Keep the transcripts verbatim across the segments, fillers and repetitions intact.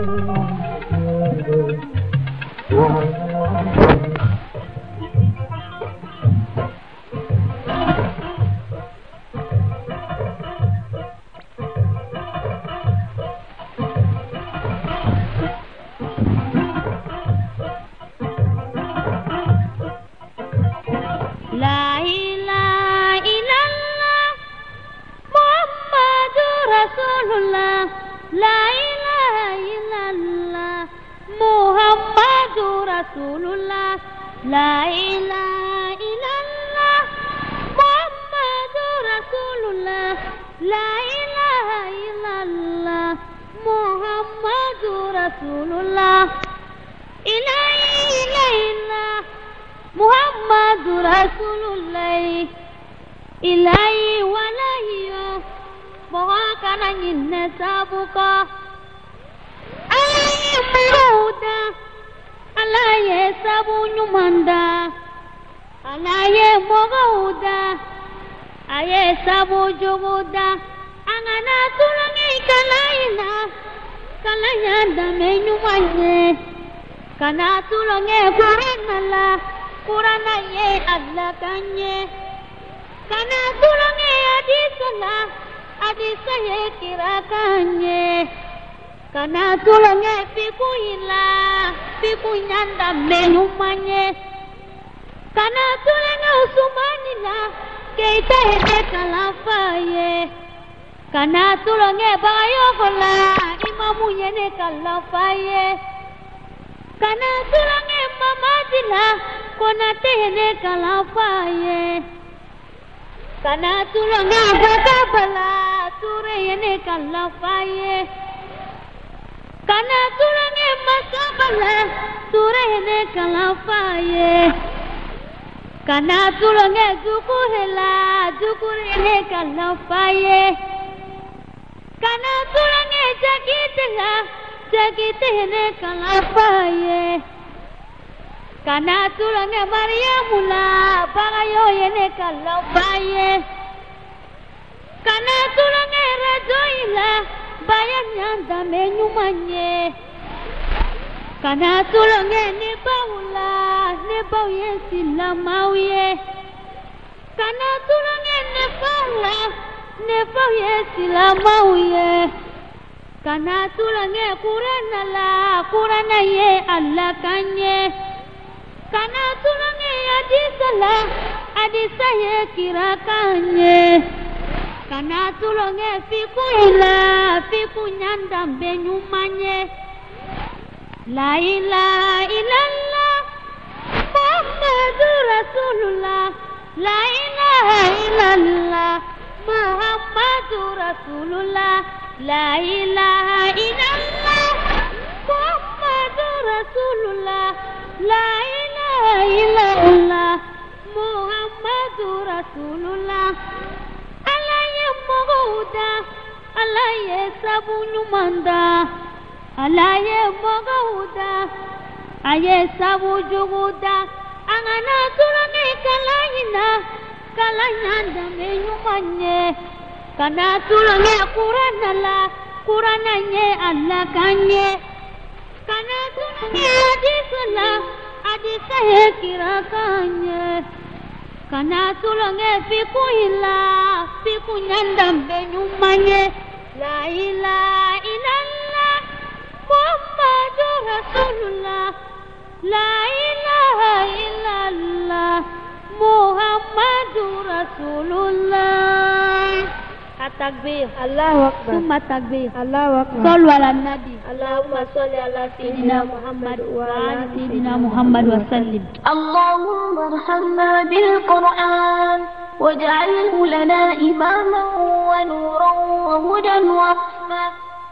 Takbir, Allahu Akbar, Summa takbir, Allahu Akbar. Sallu ala Nabi, Allahumma salli ala Sayyidina Muhammad wa ala Sayyidina Muhammad wa sallim. Allahumma arhamna bil Qur'an waj'alhu lana imaman wa nuran wa hudan wa rahmah.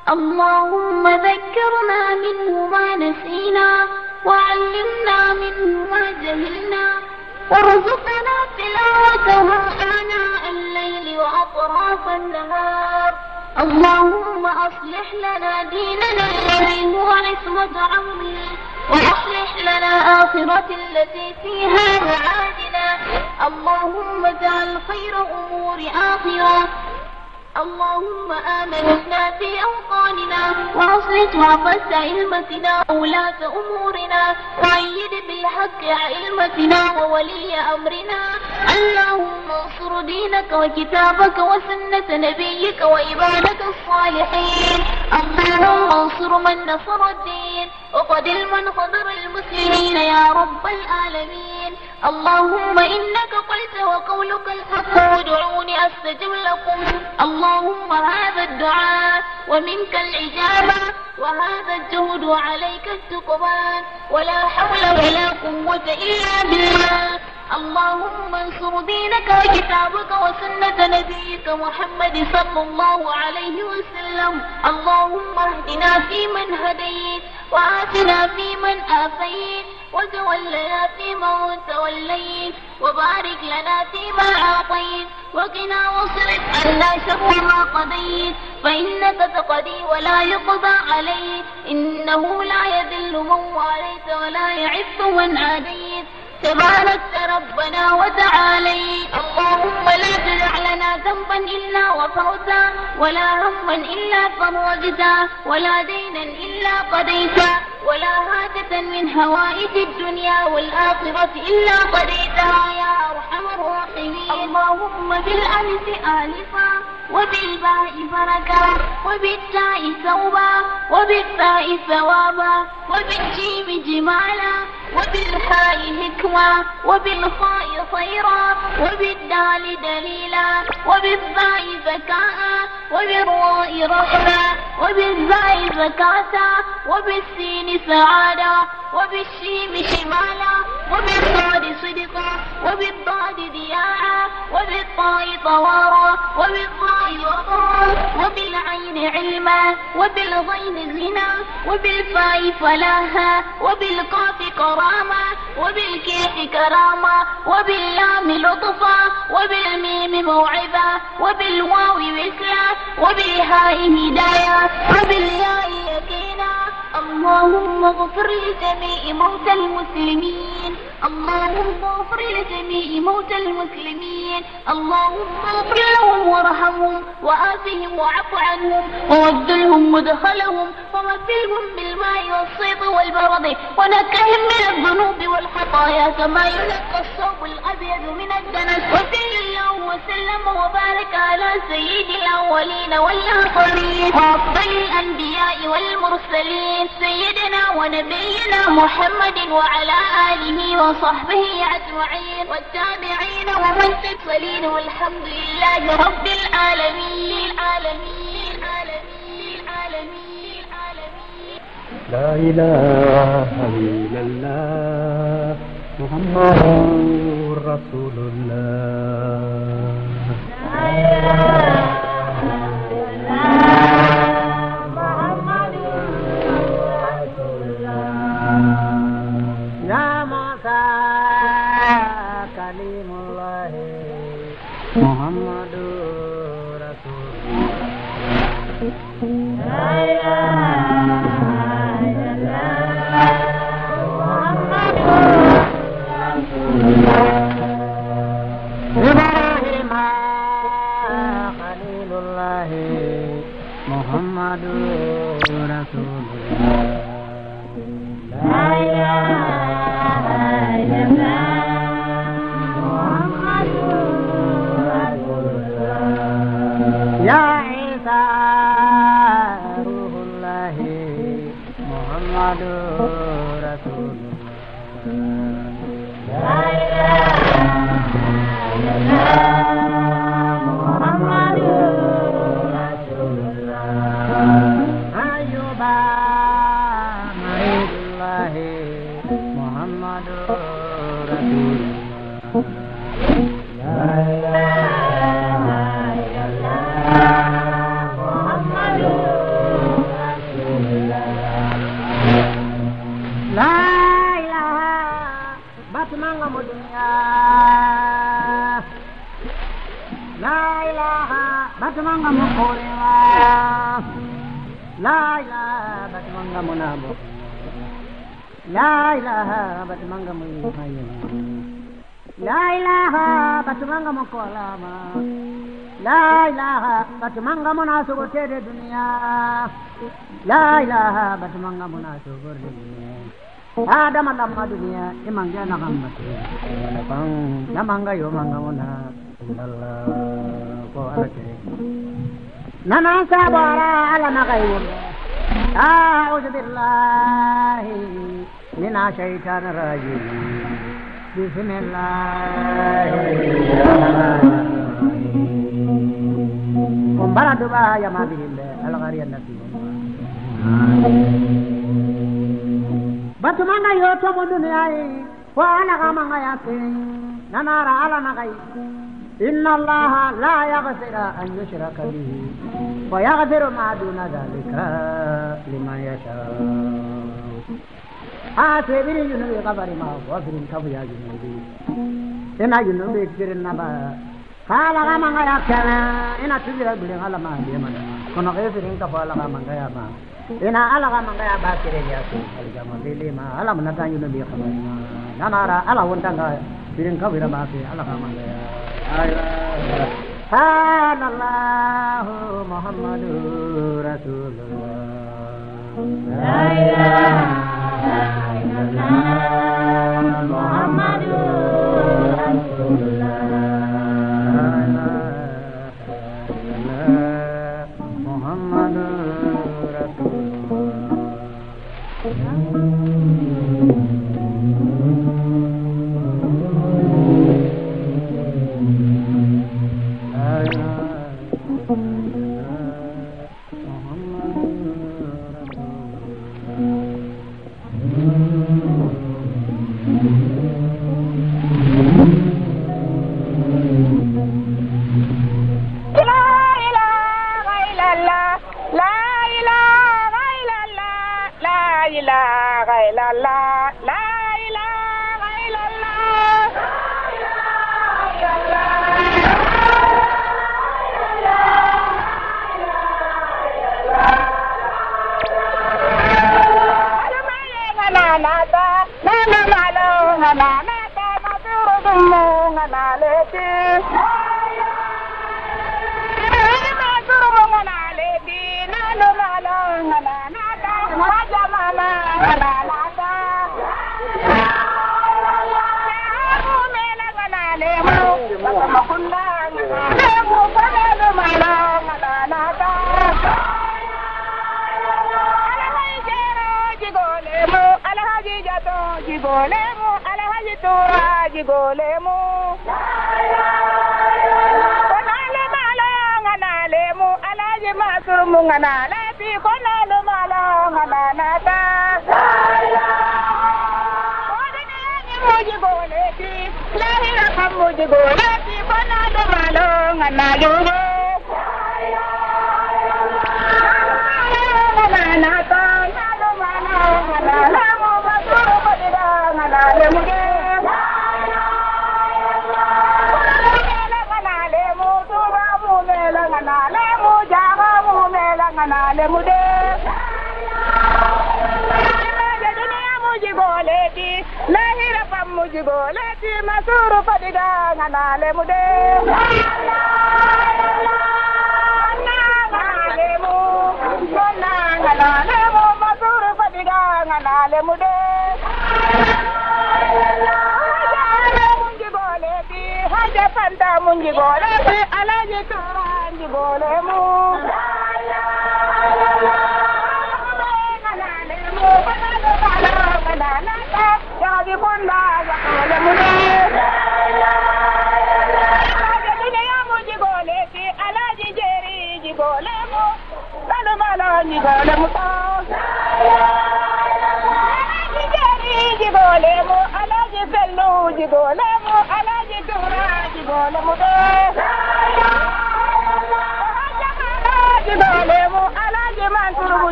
Allahumma dhakkirna minhu ma nasina wa 'allimna minhu ma jahilna. وارزقنا تلاوته آناء الليل وأطراف النهار. اللهم أصلح لنا ديننا الذي هو عصمة أمرنا وأصلح لنا آخرة التي فيها معادنا. اللهم اجعل خير أمور آخرة اللهم آمنا في أوطاننا وأصلح وعفت أئمتنا وولاة أمورنا وأيد بالحق أئمتنا وولي أمرنا. اللهم انصر دينك وكتابك وسنة نبيك وعبادك الصالحين. اللهم انصر من نصر الدين وقدر من قدر المسلمين يا رب العالمين. اللهم إنك قلت وقولك الحق وادعوني أستجب لكم. اللهم هذا الدعاء ومنك الإجابة وهذا الجهد وعليك التقبال ولا حول ولا قوة إلا بالله. اللهم انصر دينك وكتابك وسنة نبيك محمد صلى الله عليه وسلم. اللهم اهدنا فيمن هديت وآتنا فيمن آفيت وتولنا فيمن توليت وبارك لنا فيما أعطيت وقنا واصرف عنا شر ما قضيت فإنك تقضي ولا يقضى عليك إنه لا يذل من واليت ولا يعز من عاديت تباركت ربنا وتعاليت. اللهم لا تدع لنا ذنبا إلا غفرته ولا هما إلا فرجته ولا دينا إلا قضيته ولا حاجة من هوائج الدنيا والآخرة إلا قضيتها يا أرحم الراحمين. اللهم بالألف آلفا وبالباء بركة وبالتاء ثوبا وبالثاء ثوابا وبالجيم جمالا وبالحاء حكمة وبالخاء خيرا وبالدال دليلا وبالظاء ذكاء وبالراء رحمة وبالزاء زكاة وبالسين سعادة وبالشيم شمالا وبالصاد صدقا وبالضاد ضياعا وبالطاء طوارا وبالطاء وقرا وبالعين علما وبالغين زنا وبالفاء فلاحا وبالقاف كرامة وبالكيف كرامة وباللام لطفا وبالميم موعظة وبالواو وسلا وبالهاء هداية وبالياء يقينا. اللهم اغفر لجميع موتى المسلمين. اللهم اغفر لجميع موتى المسلمين. اللهم اغفر لهم وارحمهم وآتهم وعف عنهم ووجلهم مدخلهم ومثلهم بالماء والصيد والبرد ونكهم من الذنوب والخطايا كما ينقى الثوب الأبيض من الدنس. وصل الله وسلم وبارك على سيد الأولين والآخرين وأفضل الأنبياء والمرسلين سيدنا ونبينا محمد وعلى آله وصحبه أجمعين والتابعين ومن تتولين والحمد لله رب العالمين العالمين العالمين العالمين العالمين. لا إله إلا الله محمد رسول الله. لا إله إلا الله محمد رسول الله. يا موسى كليم الله محمد رسول الله. لا إله إلا الله محمد رسول الله. إبراهيم خليل الله محمد رسول الله. لا إله إلا الله محمد رسول الله. يا عيسى روح الله محمد رسول الله. لا إله إلا الله محمد رسول الله. أيوب مريد الله محمد رسول الله. لا إله إلا الله محمد رسول الله. لا إله باتمانغ مدنيا. لا إله باتمانغ مقولوا. لا إله باتمانغ منابو. لا إله باتمانغ ميحيي. لا إله باتمانغ مقولama. La ilaha batumanga mona sugote de dunia. La ilaha batumanga mona sugote de dunia. Adam alam dunia imangga nakamati. Napang namanga yo manga mona. Allah ko alake. Nana sabara ala nagayu. A'udzu billahi minash shaitanir rajim. Bismillahirrahmanirrahim. Umbara doa ya mabille al-ghariyan nasi. Batumanga yo to mo dunia yi wa ala kamanga yakin nanara ala nagai. Inna Allah la yaghfiru an yushraka bihi wa yaghfiru ma duna dhalika liman yasha. Ah, sebiri junubi kabari ma wa firin kabu ya junubi. Ena junubi firin naba. Kala kama ngaya kana ena tujira biling ala ma dia mana. Kono kaya firin kabu ala kama ngaya ma. Ena ala kama ngaya ba firin ya tu. Ali kama bili ma ala menata junubi kabari ma. Nanara ala wontanga firin kabu ira ba fi ala kama ngaya. Sallallahu Muhammadur Rasulullah. La ilaha illallah Muhammadur Rasulullah. Muhammadur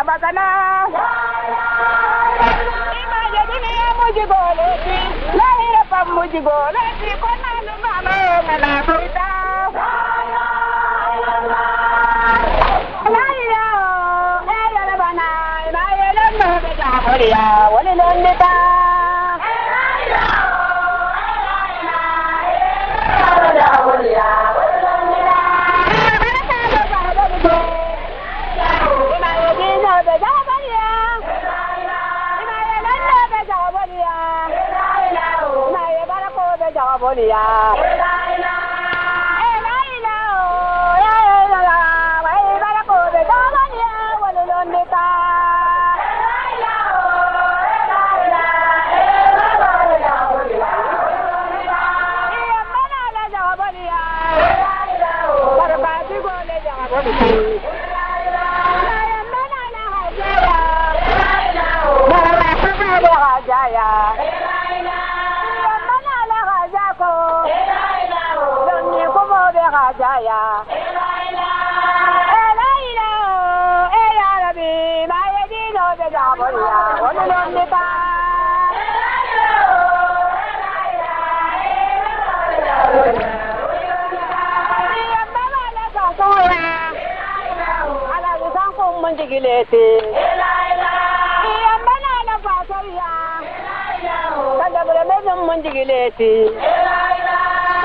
Imagine dunia mujibole, la mujigole ti konalu mama mala kuita la ila e ya la bana na ye le no be ja horiya wole le ndita la ila e la ila e ya horiya wole le ndita baraka ba ba do do ina ye di no be ja horiya la ila ina ye le no be ja horiya Jawaboliya. La ila, la ila, la ila, la ila ko be jawaboliya, wale londita. La ila, la ila, la ila ko be jawaboliya. Iya mana la jawaboliya. La ila, barbati ko le jawaboliya. La ila, la mana la hajaya. La ila, barbati ko le hajaya. Jaya Elaila Elaila Eya Rabbi Mayedi no de Jabolia Wole Londita Elaila Elaila Elaila Yamba la Kasoya Elaila Ala Sanko Manjigilete Elaila Yamba la Kasoya Elaila Kada bele mezum Manjigilete Elaila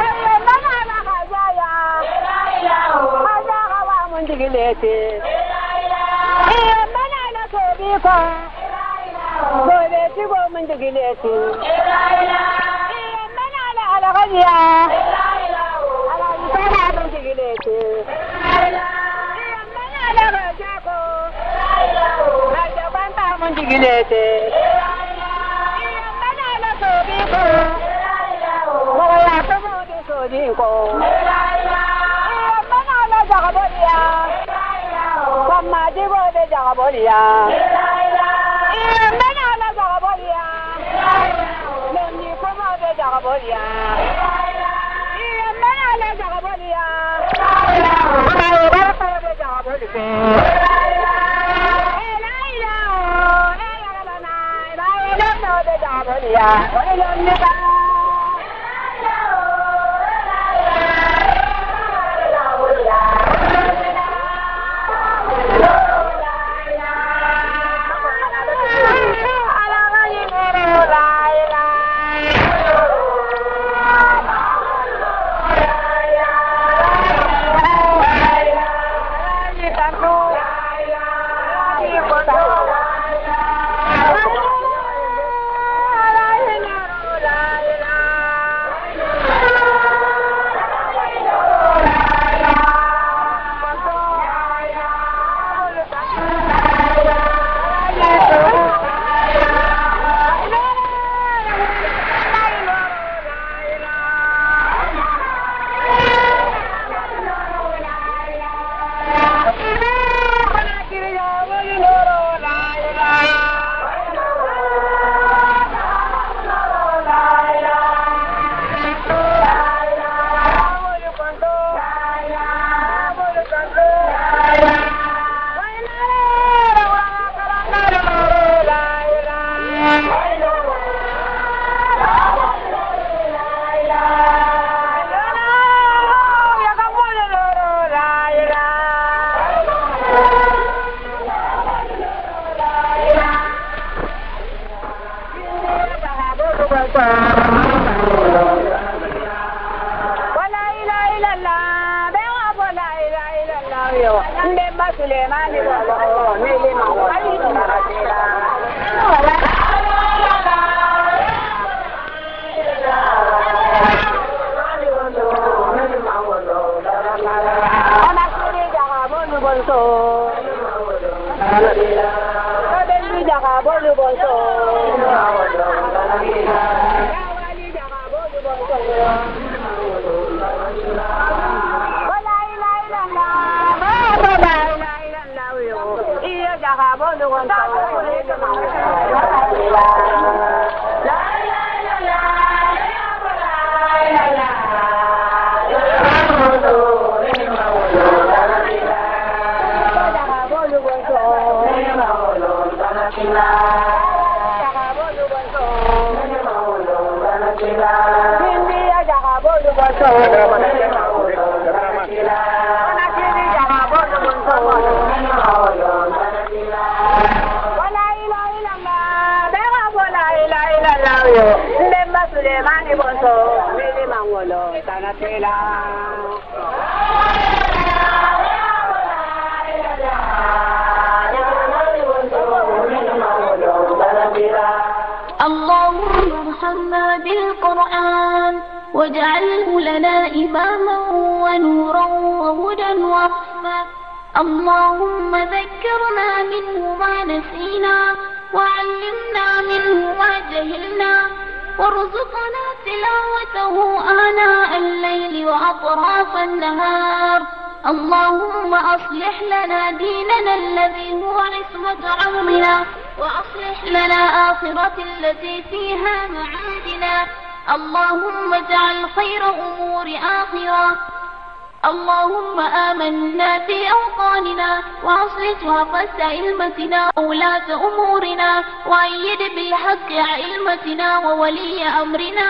Jigilete iya mana na ko bi ko go be ti go mun jigilete iya mana na ala gajiya ala isana mun jigilete iya mana na gajiya ko ala banta mun jigilete iya mana na ko bi ko go ya to mo de so di ko Jagabolia, Mama Dibo de Jagabolia, Menala Jagabolia, Leni Como de Jagabolia, Menala Jagabolia, Barco de Jagabolia, Elaila, Elaila, de Jagabolia, Thank you. اللهم ارحمنا بالقرآن واجعله لنا إماما ونورا وهدى ورحمة. اللهم ذكرنا منه ما نسينا وعلمنا منه ما جهلنا وارزقنا تلاوته آناء الليل وأطراف النهار. اللهم أصلح لنا ديننا الذي هو عصمة أمرنا وأصلح لنا آخرة التي فيها معادنا. اللهم اجعل خير أمور آخرة. اللهم آمنا في أوطاننا وأصلح وفس أئمتنا وولاة أمورنا وأيد بالحق أئمتنا وولي أمرنا.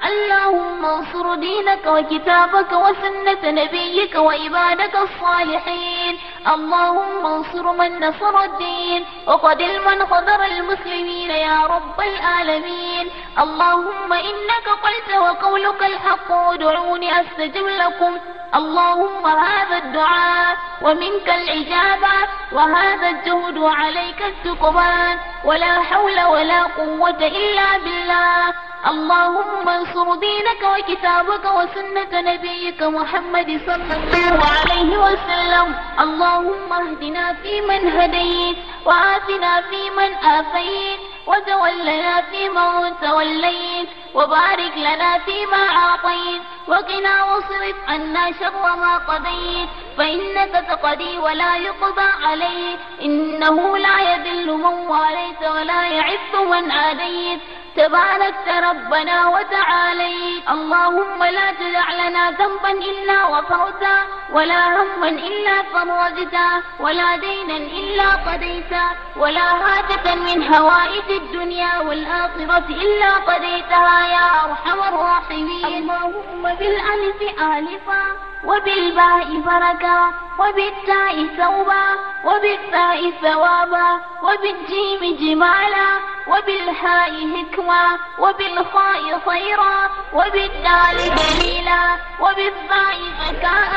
اللهم انصر دينك وكتابك وسنة نبيك وعبادك الصالحين. اللهم انصر من نصر الدين وقدل من خذر المسلمين يا رب العالمين. اللهم إنك قلت وقولك الحق ادعوني أستجب لكم. اللهم هذا الدعاء ومنك الإجابة وهذا الجهد وعليك التقبان ولا حول ولا قوة إلا بالله. اللهم انصر دينك وكتابك وسنة نبيك محمد صلى الله عليه وسلم. اللهم اهدنا فيمن هديت وآتنا فيمن آفيت وتولنا فيمن توليت وبارك لنا فيما أعطيت وقنا واصرف عنا شر ما قضيت فإنك تقضي ولا يقضى عليك إنه لا يذل من واليت ولا يعز من عاديت تباركت ربنا وتعاليت. اللهم لا تدع لنا ذنبا إلا غفرته ولا هما إلا فرجته ولا دينا إلا قضيته ولا حاجة من هوائج الدنيا والآخرة إلا قضيتها يا أرحم الراحمين. اللهم بالألف آلفا وبالباء بركة وبالتاء ثوبا وبالثاء ثوابا وبالجيم جمالا وبالهاء حكمة وبالخاء خيرا وبالدال دليلا وبالظاء ذكاء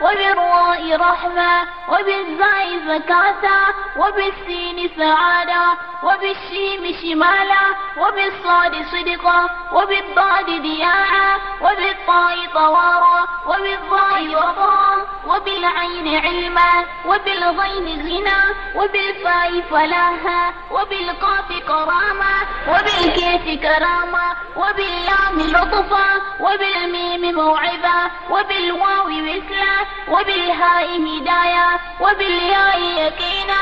وبالراء رحمة وبالزاء زكاة وبالسين سعادة وبالشيم شمالا وبالصاد صدقا وبالضاد دياعا وبالطاء طوارا وبالضاء وضاء وبالعين علما وبالغين غنى وبالفاء فلاحا وبالقاف كرامة وبالكيف كرامة وباللام لطفا وبالميم موعظة وبالواو وكلا وبالهاء هداية وبالياء يقينا.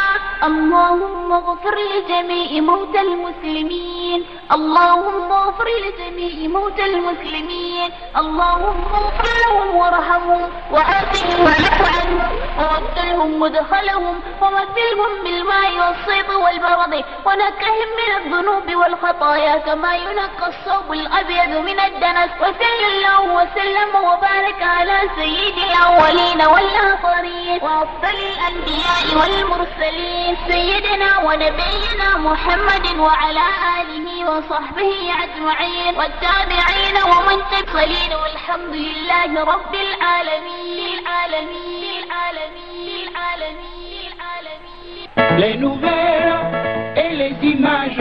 اللهم اغفر لجميع موتى المسلمين. اللهم اغفر لجميع موتى المسلمين. اللهم اغفر لهم وارحمهم وعافهم واعف عنهم ووكلهم مدخلهم ومثلهم بالماء والصيد والبرد ونكهم من الذنوب والخطايا كما ينقى الثوب الأبيض من الدنس. وصلى الله وسلم وبارك على سيد الأولين والآخرين وأفضل الأنبياء والمرسلين سيدنا ونبينا محمد وعلى آله وصحبه أجمعين والتابعين ومن تبصلين والحمد لله رب العالمين العالمين العالمين العالمين العالمين. Les nouvelles et les images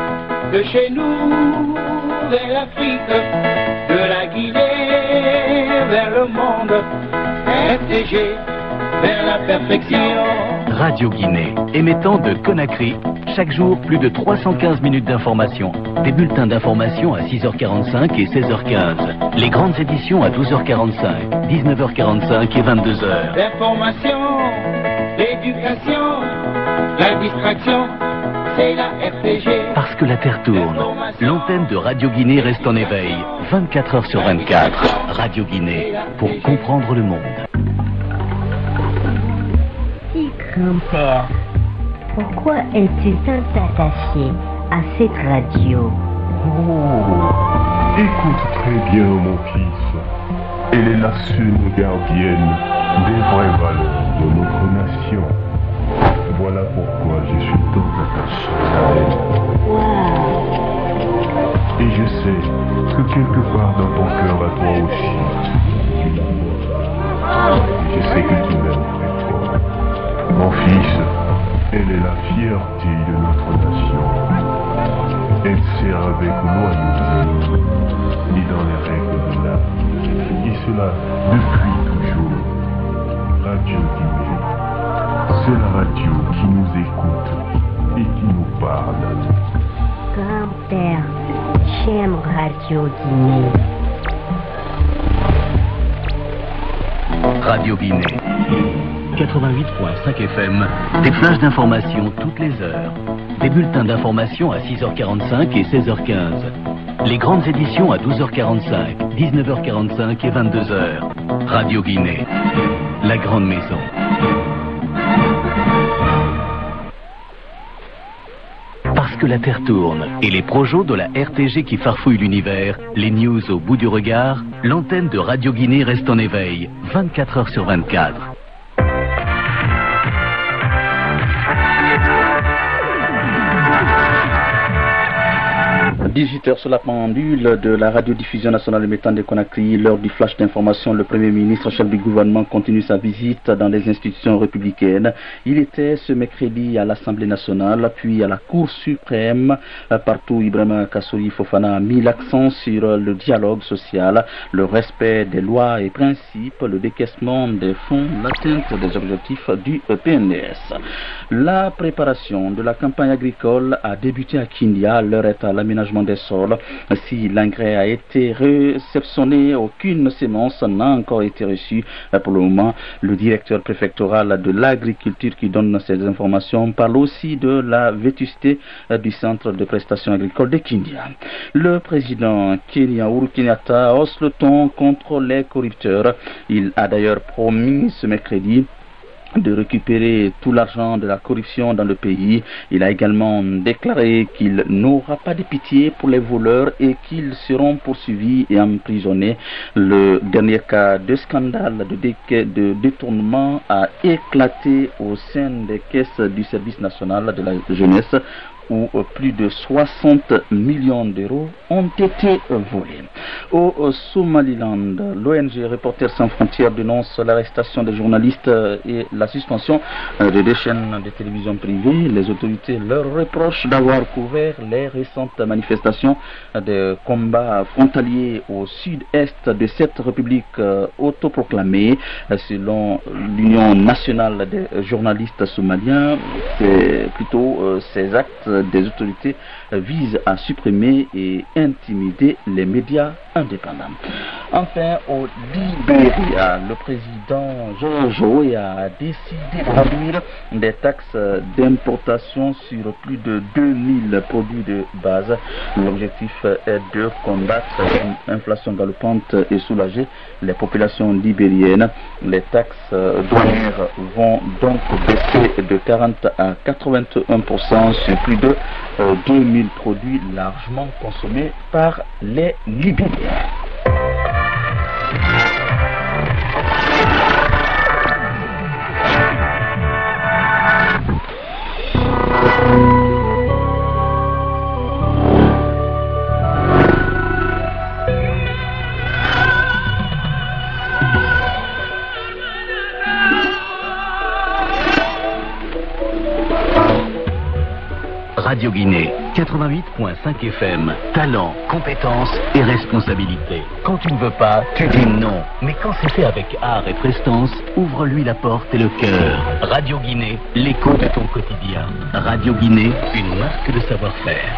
de chez nous vers l'Afrique, de la Guinée vers le monde, R T G vers la perfection. Radio Guinée, émettant de Conakry, chaque jour plus de trois cent quinze minutes d'information. Des bulletins d'information à six heures quarante-cinq et seize heures quinze. Les grandes éditions à douze heures quarante-cinq, dix-neuf heures quarante-cinq et vingt-deux heures. L'information, l'éducation, la distraction, c'est la R T G. Parce que la Terre tourne, l'antenne de Radio Guinée reste en éveil, vingt-quatre heures sur vingt-quatre. Radio Guinée, pour comprendre le monde. Grand-père, pourquoi es-tu tant attaché à cette radio? Oh, écoute très bien, mon fils. Elle est la seule gardienne des vraies valeurs de notre nation. Voilà pourquoi je suis tant attaché à elle. Et je sais que quelque part dans ton cœur à toi aussi, tu l'aimes. Je sais que tu l'aimes très fort. Mon fils, elle est la fierté de notre nation. Elle sert avec loyauté et dans les règles de l'art. Et cela depuis toujours. Radio Guinée, c'est la radio qui nous écoute et qui nous parle. Grand-père, j'aime Radio Guinée. Radio Guinée, quatre-vingt-huit virgule cinq F M, des flashs d'information toutes les heures, des bulletins d'information à six heures quarante-cinq et seize heures quinze, les grandes éditions à douze heures quarante-cinq, dix-neuf heures quarante-cinq et vingt-deux heures. Radio Guinée, la grande maison. Parce que la Terre tourne et les projets de la R T G qui farfouillent l'univers, les news au bout du regard, l'antenne de Radio Guinée reste en éveil, vingt-quatre heures sur vingt-quatre. dix-huit heures sur la pendule de la radiodiffusion nationale émettant de Conakry, l'heure du flash d'information. Le Premier ministre, chef du gouvernement, continue sa visite dans les institutions républicaines. Il était ce mercredi à l'Assemblée nationale, puis à la Cour suprême. Partout, Ibrahima Kassouri Fofana a mis l'accent sur le dialogue social, le respect des lois et principes, le décaissement des fonds, l'atteinte des objectifs du P N D S. La préparation de la campagne agricole a débuté à Kindia. L'heure est à l'aménagement des sols. Si l'engrais a été réceptionné, aucune sémence n'a encore été reçue. Pour le moment, le directeur préfectoral de l'agriculture qui donne ces informations parle aussi de la vétusté du centre de prestations agricoles de Kindia. Le président Kenya Uhuru Kenyatta hausse le ton contre les corrupteurs. Il a d'ailleurs promis ce mercredi de récupérer tout l'argent de la corruption dans le pays. Il a également déclaré qu'il n'aura pas de pitié pour les voleurs et qu'ils seront poursuivis et emprisonnés. Le dernier cas de scandale de, dé de détournement a éclaté au sein des caisses du service national de la jeunesse, où plus de soixante millions d'euros ont été volés. Au Somaliland, l'O N G Reporters sans frontières dénonce l'arrestation des journalistes et la suspension de deux chaînes de télévision privées. Les autorités leur reprochent d'avoir couvert les récentes manifestations de combats frontaliers au sud-est de cette république autoproclamée. Selon l'Union nationale des journalistes somaliens, c'est plutôt ces actes des autorités visent à supprimer et intimider les médias indépendants. Enfin, au Libéria, le président George Weah a décidé de réduire des taxes d'importation sur plus de deux mille produits de base. L'objectif est de combattre l'inflation galopante et soulager les populations libériennes. Les taxes douanières vont donc baisser de quarante à quatre-vingt-un pour cent sur plus de deux mille produits largement consommés par les Libériens. Radio Guinée, quatre-vingt-huit virgule cinq F M. Talent, compétence et responsabilité. Quand tu ne veux pas, tu dis non. Mais quand c'est fait avec art et prestance, ouvre-lui la porte et le cœur. Radio Guinée, l'écho de ton quotidien. Radio Guinée, une marque de savoir-faire.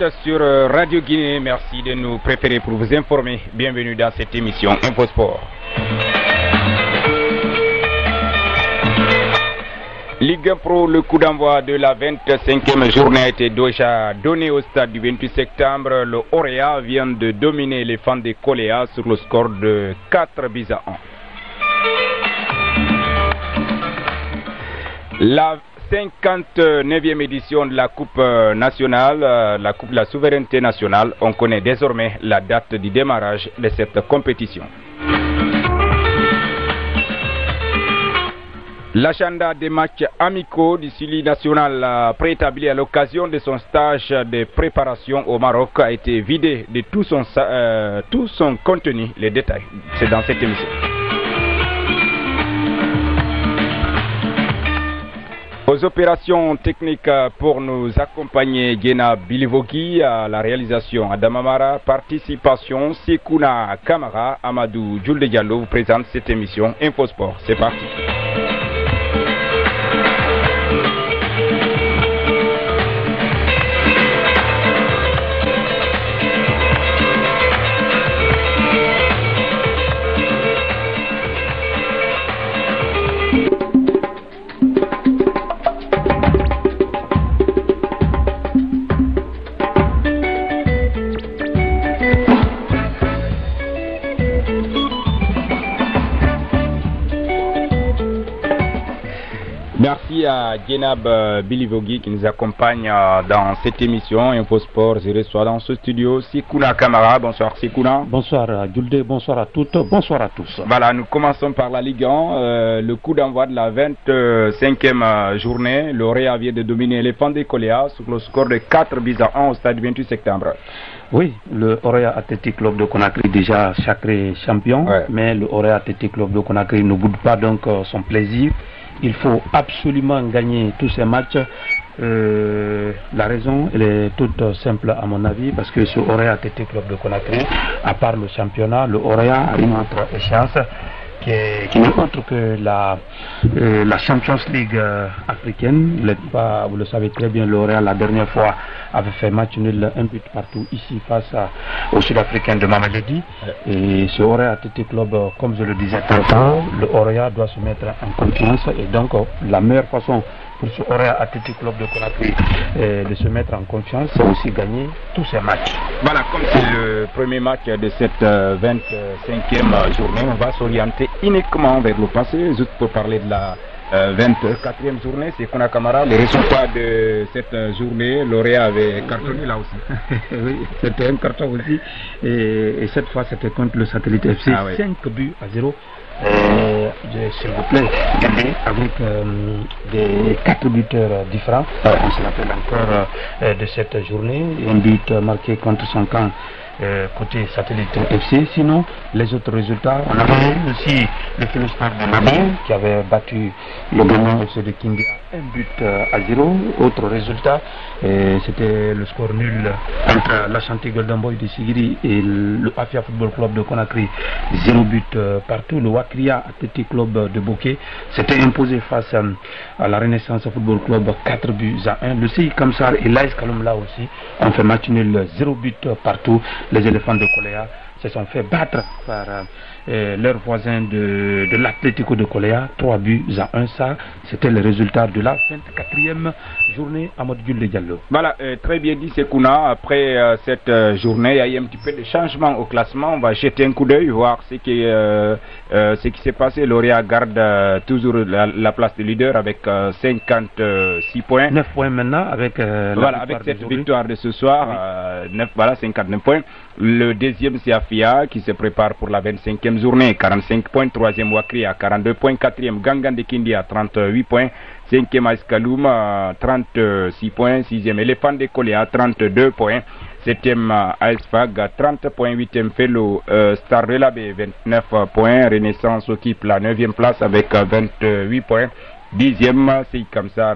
êtes sur Radio Guinée, merci de nous préférer pour vous informer. Bienvenue dans cette émission InfoSport. Ligue un Pro, le coup d'envoi de la vingt-cinquième journée a été déjà donné au stade du vingt-huit septembre. Le Orea vient de dominer les fans de Koléa sur le score de quatre buts à un. La cinquante-neuvième édition de la Coupe nationale, la Coupe de la souveraineté nationale, on connaît désormais la date du démarrage de cette compétition. L'agenda des matchs amicaux du Sili national préétabli à l'occasion de son stage de préparation au Maroc a été vidé de tout son, euh, tout son contenu. Les détails, c'est dans cette émission. Aux opérations techniques pour nous accompagner, Gena Bilivogi, à la réalisation Adamamara, participation Sekouna Kamara, Amadou Djoulde Diallo vous présente cette émission InfoSport. C'est parti. Merci à Genab Bilivogi qui nous accompagne dans cette émission InfoSport. Je reçois dans ce studio Sekouna Kamara. Bonsoir Sekouna. Bonsoir Djoulde, bonsoir à toutes, bonsoir à tous. Voilà, nous commençons par la Ligue un. Euh, le coup d'envoi de la vingt-cinquième journée. L'Orea vient de dominer les fans de Koléa sur le score de quatre buts à un au stade du vingt-huit septembre. Oui, le Orea Athletic Club de Conakry déjà sacré champion, ouais. Mais le Orea Athletic Club de Conakry ne boude pas donc son plaisir. Il faut absolument gagner tous ces matchs. Euh, la raison elle est toute simple à mon avis, parce que ce Orea Athletic Club de Conakry, à part le championnat, le Orea a une autre échéance qui est, qui n'est autre que la, euh, la Champions League euh, africaine. Le, pas, vous le savez très bien, le Orea la dernière fois avait fait match nul, un but partout ici face à, aux Sud-Africains de Mamelodi. Et ce Orea Athletic Club, comme je le disais tantôt, le Orea doit se mettre en confiance, et donc la meilleure façon pour ce Orea Athletic Club de Conakry euh, de se mettre en confiance, c'est aussi gagner tous ces matchs. Voilà, comme c'est le premier match de cette euh, vingt-cinquième journée, on va s'orienter uniquement vers le passé, juste pour parler de la euh, vingt-quatrième journée. C'est Sekouna Kamara, les résultats de cette euh, journée, l'Orea avait cartonné là aussi. Oui, c'était un carton aussi, et, et cette fois c'était contre le Satellite F C, ah, oui. cinq buts à zéro. Euh, S'il vous plaît, avec euh, des quatre buteurs différents. Euh, on se rappelle encore euh, de cette journée, un but marqué contre son camp euh, côté Satellite F C. Sinon, les autres résultats, on avait aussi le Finistère de Nabé qui avait battu le gagnant F C de Kindia un but euh, à zéro. Autre résultat, euh, c'était le score nul entre l'Ashanti Golden Boy de Sigiri et le Afia Football Club de Conakry, zéro but euh, partout. Le Wakria Athletic Club de Bokeh s'était imposé face euh, à la Renaissance Football Club, quatre buts à un. Le C I Kamsar et l'A S Kaloum là aussi ont fait match nul, zéro but partout. Les éléphants de Koléa se sont fait battre par euh, leurs voisins de, de l'Atlético de Koléa, trois buts à un. Ça, c'était le résultat de la vingt-quatrième journée à Modjul de Diallo. Voilà, euh, très bien dit Sekouna. Après euh, cette euh, journée, il y a eu un petit peu de changement au classement. On va jeter un coup d'œil, voir ce qui, euh, euh, ce qui s'est passé. L'Orea garde euh, toujours la, la place de leader avec euh, cinquante-six points. neuf points maintenant avec euh, voilà, avec cette victoire de ce soir, oui. euh, neuf, voilà, cinquante-neuf points. Le deuxième, c'est Afia qui se prépare pour la vingt-cinquième journée, quarante-cinq points. Troisième, Wakri à quarante-deux points. Quatrième, Gangan de Kindi à trente-huit points. Cinquième, Aiskaloum à trente-six points. Sixième, Éléphant de Koléa à trente-deux points. Septième, Aesfag à trente points. Huitième, Fellow euh, Star Relabé, vingt-neuf points. Renaissance occupe la neuvième place avec vingt-huit points. Dixième, c'est Kamsar,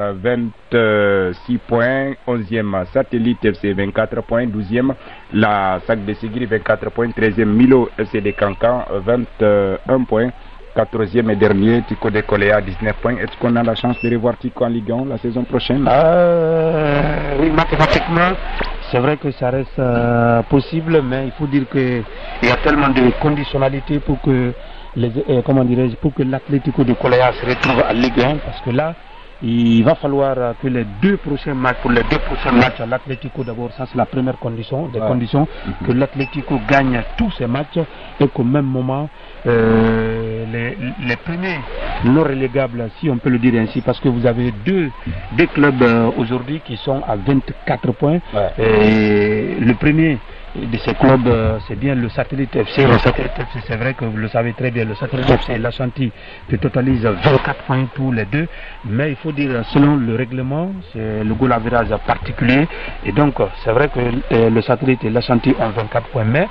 vingt-six points. Onzième, Satellite F C, vingt-quatre points. Douzième, la S A C de Sigiri, vingt-quatre points. Treizième, Milo F C de Cancan, vingt-un points. Quatorzième et dernier, Tico de Koléa, dix-neuf points. Est-ce qu'on a la chance de revoir Tico en Ligue un la saison prochaine? euh, Oui, mathématiquement, c'est vrai que ça reste euh, possible, mais il faut dire qu'il y a tellement de conditionnalités pour que les, euh, comment dirais-je, pour que l'Atlético de Coléa se retrouve à Ligue un, parce que là, il va falloir que les deux prochains matchs, pour les deux prochains matchs, l'Atlético d'abord, ça c'est la première condition, des ouais. conditions, mm-hmm. que l'Atlético gagne tous ses matchs et qu'au même moment, euh, les, les premiers non relégables, si on peut le dire ainsi, parce que vous avez deux, deux clubs euh, aujourd'hui qui sont à vingt-quatre points. Ouais. Et le premier de ces clubs, euh, c'est bien le Satellite F C. Le Satellite F C, c'est vrai que vous le savez très bien, le Satellite F C et l'Ashanti qui totalisent vingt-quatre points tous les deux, mais il faut dire, selon le règlement, c'est le goal average particulier, et donc c'est vrai que euh, le Satellite et l'Ashanti ont vingt-quatre points, mais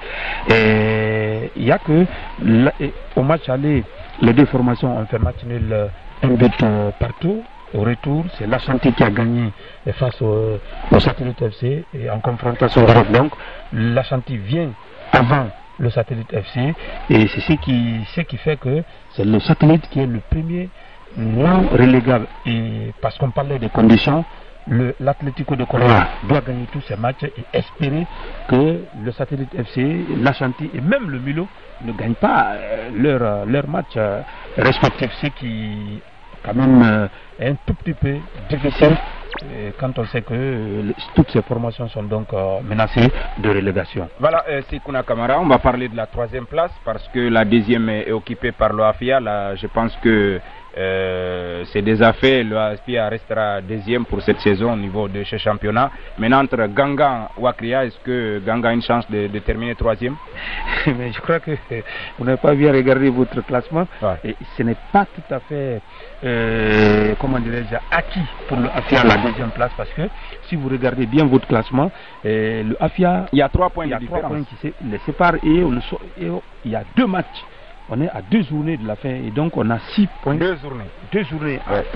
il n'y a que la, et, au match aller, les deux formations ont fait match nul un but euh, partout. Au retour, c'est l'Ashanti qui a gagné face au, au Satellite F C et en confrontation directe. Donc, l'Ashanti vient avant le Satellite F C et c'est ce qui, ce qui fait que c'est le Satellite qui est le premier non relégable. Et parce qu'on parlait des conditions, l'Atlético de Coléa doit gagner tous ses matchs et espérer que le Satellite F C, l'Ashanti et même le Milo ne gagnent pas euh, leur, leur match euh, respectif, ce qui quand même euh, un tout petit peu difficile euh, quand on sait que euh, toutes ces formations sont donc euh, menacées de relégation. Voilà, euh, Sekouna Kamara, on va parler de la troisième place parce que la deuxième est, est occupée par l'Oafia. Là, je pense que euh, c'est des affaires, l'Oafia restera deuxième pour cette saison au niveau de ce championnat. Maintenant, entre Ganga et Wakria, est-ce que Ganga a une chance de, de terminer troisième? Mais je crois que euh, vous n'avez pas bien regardé votre classement, ouais. Et ce n'est pas tout à fait euh, comment dirais-je, acquis pour le Afia la deuxième place, parce que si vous regardez bien votre classement, euh, le Afia, il y a trois points, il y a de trois différence. points qui les séparent et, on le so et on, il y a deux matchs. On est à deux journées de la fin et donc on a six points. Deux journées. Deux journées ouais.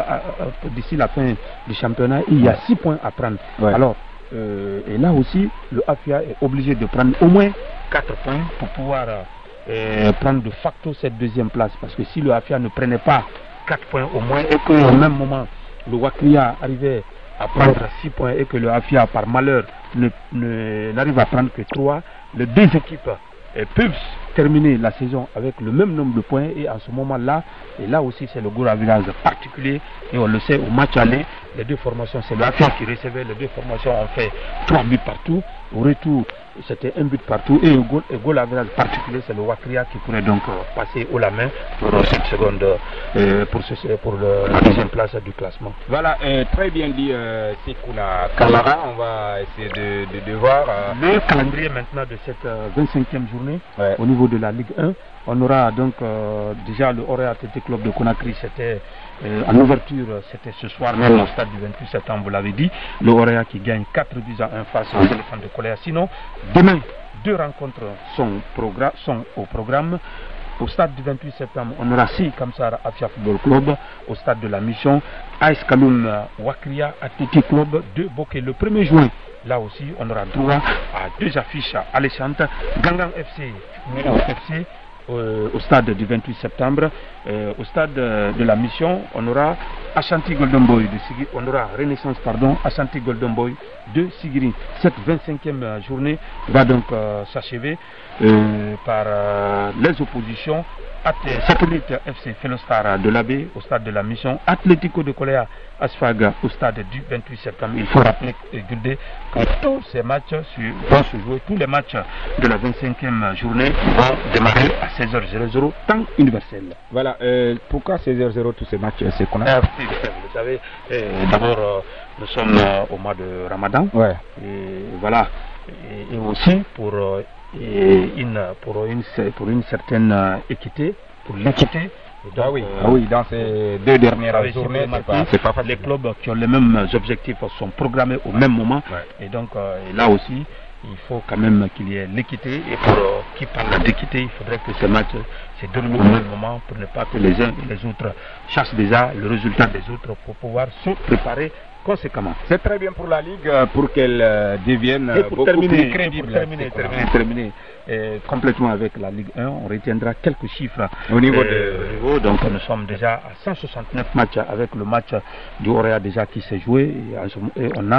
d'ici la fin du championnat. Il y a six points à prendre. Ouais. Alors, euh, et là aussi, le Afia est obligé de prendre au moins quatre points pour pouvoir euh, prendre de facto cette deuxième place. Parce que si le Afia ne prenait pas quatre points au moins et qu'au même moment, le Wakria arrivait à prendre six points et que le Afia, par malheur, n'arrive ne, ne, à prendre que trois, les deux équipes euh, peuvent terminer la saison avec le même nombre de points et en ce moment-là, et là aussi c'est le goal average particulier et on le sait au match aller, les deux formations, c'est l'Afia qui recevait, les deux formations ont fait trois buts partout, au retour c'était un but partout et un goal, un goal average particulier, c'est le Wakria qui pourrait donc euh, passer haut la main pour euh, cette seconde, euh, pour, ce, pour le, la deuxième place du classement. Voilà, euh, très bien dit euh, Sekouna Kamara, on va essayer de, de, de voir euh... le calendrier maintenant de cette euh, vingt-cinquième journée ouais. Au niveau de la Ligue un. On aura donc euh, déjà le Orea Athletic Club de Conakry, c'était euh, en ouverture, c'était ce soir même au stade du vingt-huit septembre, vous l'avez dit, le Orea qui gagne quatre buts à un face aux éléphants de Coléa. Sinon, demain, deux rencontres sont, sont au programme. Au stade du vingt-huit septembre, on aura six Kamsar Afia Football Club. Au stade de la Mission, Aïs Kaloum Wakria Athletic Club de Boké. Le premier juin, là aussi, on aura droit à deux affiches alléchantes. Gangang F C, Miro F C. Euh, au stade du vingt-huit septembre, euh, au stade euh, de la Mission, on aura Ashanti Golden Boy de Sigiri, on aura Renaissance, pardon, Ashanti Golden Boy de Sigiri. Cette vingt-cinquième journée va donc euh, s'achever euh, par euh, les oppositions. Satellite F C Felostar de l'Abbé au stade de la Mission, Atlético de Coléa Asfaga au stade du vingt-huit septembre. Il faut rappeler Gildé que tous ces matchs vont se jouer, tous les matchs de la vingt-cinquième journée vont démarrer à seize heures, temps universel. Voilà, euh, pourquoi seize heures tous ces matchs, c'est qu'on a euh, Vous savez, euh, d'abord euh, nous sommes euh, au mois de Ramadan, ouais. Et voilà, et, et aussi pour euh, et une, pour, une, pour une certaine euh, équité, pour l'équité. Ah oui, euh, ah oui, dans ces deux dernières journées, c'est pas, pas les clubs qui ont les mêmes objectifs sont programmés au même moment. Ouais. Et donc euh, et là aussi, il faut quand même qu'il y ait l'équité. Et pour euh, qui parle d'équité, il faudrait que ces matchs se déroulent au même moment pour ne pas que les uns et les autres chassent déjà le résultat des autres pour pouvoir se préparer conséquemment. C'est très bien pour la Ligue, pour qu'elle euh, devienne et pour beaucoup terminer, plus crédible. Pour terminer, terminer, terminer et complètement avec la Ligue un, on retiendra quelques chiffres au niveau euh, de... Niveau, donc nous sommes déjà à cent soixante-neuf matchs avec le match du Orea déjà qui s'est joué et, et on a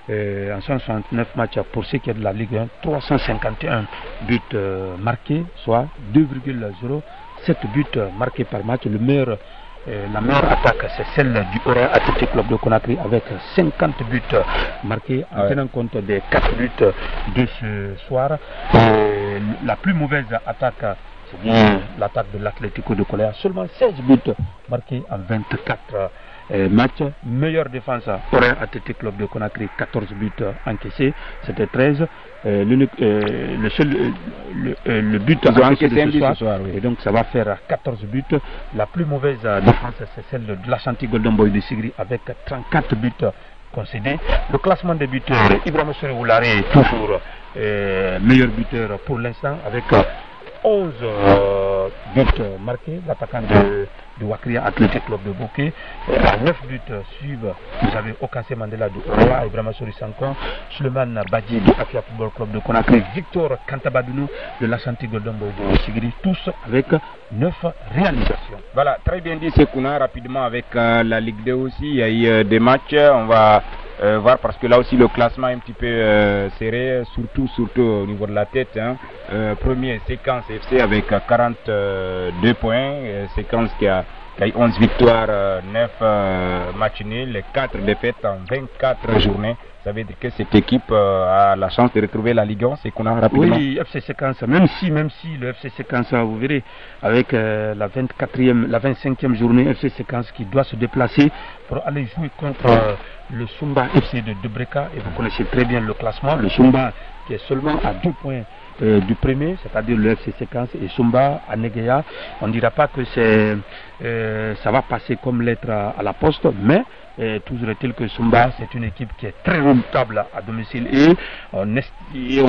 euh, en cent soixante-neuf matchs pour ce qui est de la Ligue un, trois cent cinquante et un buts euh, marqués, soit deux virgule zéro sept buts euh, marqués par match. Le meilleur, euh, la meilleure attaque, c'est celle du Orient Athletic Club de Conakry avec cinquante buts euh, marqués, en ah ouais. tenant compte des quatre buts euh, de ce soir. Euh, la plus mauvaise attaque, c'est bien l'attaque de l'Atlético de Coléa, seulement seize buts marqués en vingt-quatre euh, matchs. Meilleure défense, Orient Athletic Club de Conakry, quatorze buts encaissés, c'était treize. Euh, euh, le seul euh, le, euh, le but encaissé de ce soir, ce soir oui. Et donc ça va faire quatorze buts. La plus mauvaise défense, c'est celle de l'Ashanti Golden Boy de Sigri avec trente-quatre buts concédés. Le classement des buteurs, Ibrahima Sori Oulare est toujours euh, meilleur buteur pour l'instant avec onze euh, buts marqués. L'attaquant de, de Wakria Athletic Club de Bouquet, à neuf buts suivent, vous avez Okassé Mandela de Oroa, Ibrahima Sori Sankon, Suleiman Badji de Afia Football Club de Conakry, Victor Kantabadounou de l'Ashanti Golden Boy de Sigiri, tous avec neuf réalisations. Voilà, très bien dit Sekouna. Rapidement avec euh, la Ligue deux aussi, il y a eu euh, des matchs, on va euh, voir parce que là aussi le classement est un petit peu euh, serré, surtout, surtout au niveau de la tête. Hein. Euh, premier, Séquence F C avec quarante-deux points, euh, Séquence qui a, qui a eu onze victoires, euh, neuf euh, matchs nuls et quatre défaites en vingt-quatre journées. Ça veut dire que cette équipe euh, a la chance de retrouver la Ligue un, c'est qu'on a rapidement. Oui, F C Séquence, même si, même si le F C Séquence, vous verrez, avec euh, la vingt-quatrième, la vingt-cinquième journée, F C Séquence qui doit se déplacer pour aller jouer contre euh, le Sumba F C de Debreka, et vous connaissez très bien le classement, le Sumba qui est seulement à deux points euh, du premier, c'est-à-dire le F C Séquence, et Sumba à Negeya. On ne dira pas que c'est, euh, ça va passer comme lettre à, à la poste, mais Et toujours est-il que Sumba, c'est une équipe qui est très redoutable à domicile et on, est, et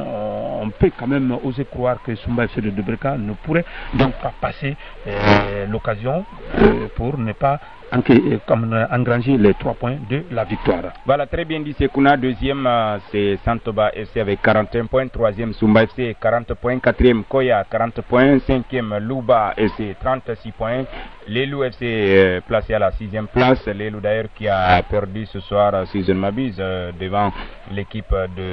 on, on peut quand même oser croire que Sumba F C de Debreka ne pourrait donc pas passer euh, l'occasion euh, pour ne pas comme engranger les trois points de la victoire. Voilà, très bien dit Sekouna. Deuxième, euh, c'est Santoba F C avec quarante et un points. Troisième, Sumba F C quarante points. Quatrième, Koya quarante points. Cinquième, Louba F C trente-six points. Lelou F C euh, placé à la sixième place. Lelou d'ailleurs qui a perdu ce soir, si je ne m'abuse, euh, devant l'équipe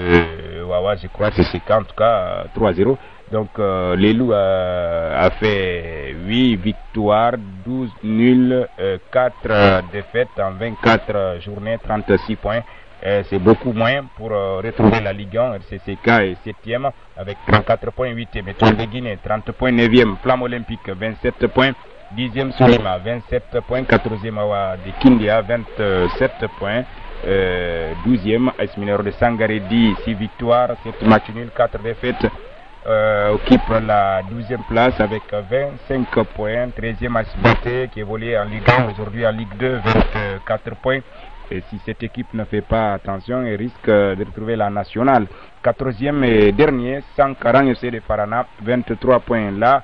de Wawa, je crois que c'est en tout cas trois zéro. Donc euh, Lelou euh, a fait huit victoires, douze nuls, euh, quatre euh, défaites en vingt-quatre journées, trente-six points. Euh, c'est beaucoup moins pour euh, retrouver la Ligue un. R C C K est septième avec trente-quatre points, huitième Étoile de Guinée, trente points, neuvième Flamme Olympique, vingt-sept points, dixième Soulima, vingt-sept points, quatorzième Awa de Kindia, vingt-sept points. Euh, douzième A S Minero de Sangaredi, six victoires, sept matchs nuls, quatre défaites. Euh, occupe la douzième place avec vingt-cinq points. treizième A S B T qui évolue en Ligue un, aujourd'hui en Ligue deux, vingt-quatre points. Et si cette équipe ne fait pas attention, elle risque de retrouver la nationale. quatorzième et dernier, Sankaran F C de Farana, vingt-trois points là.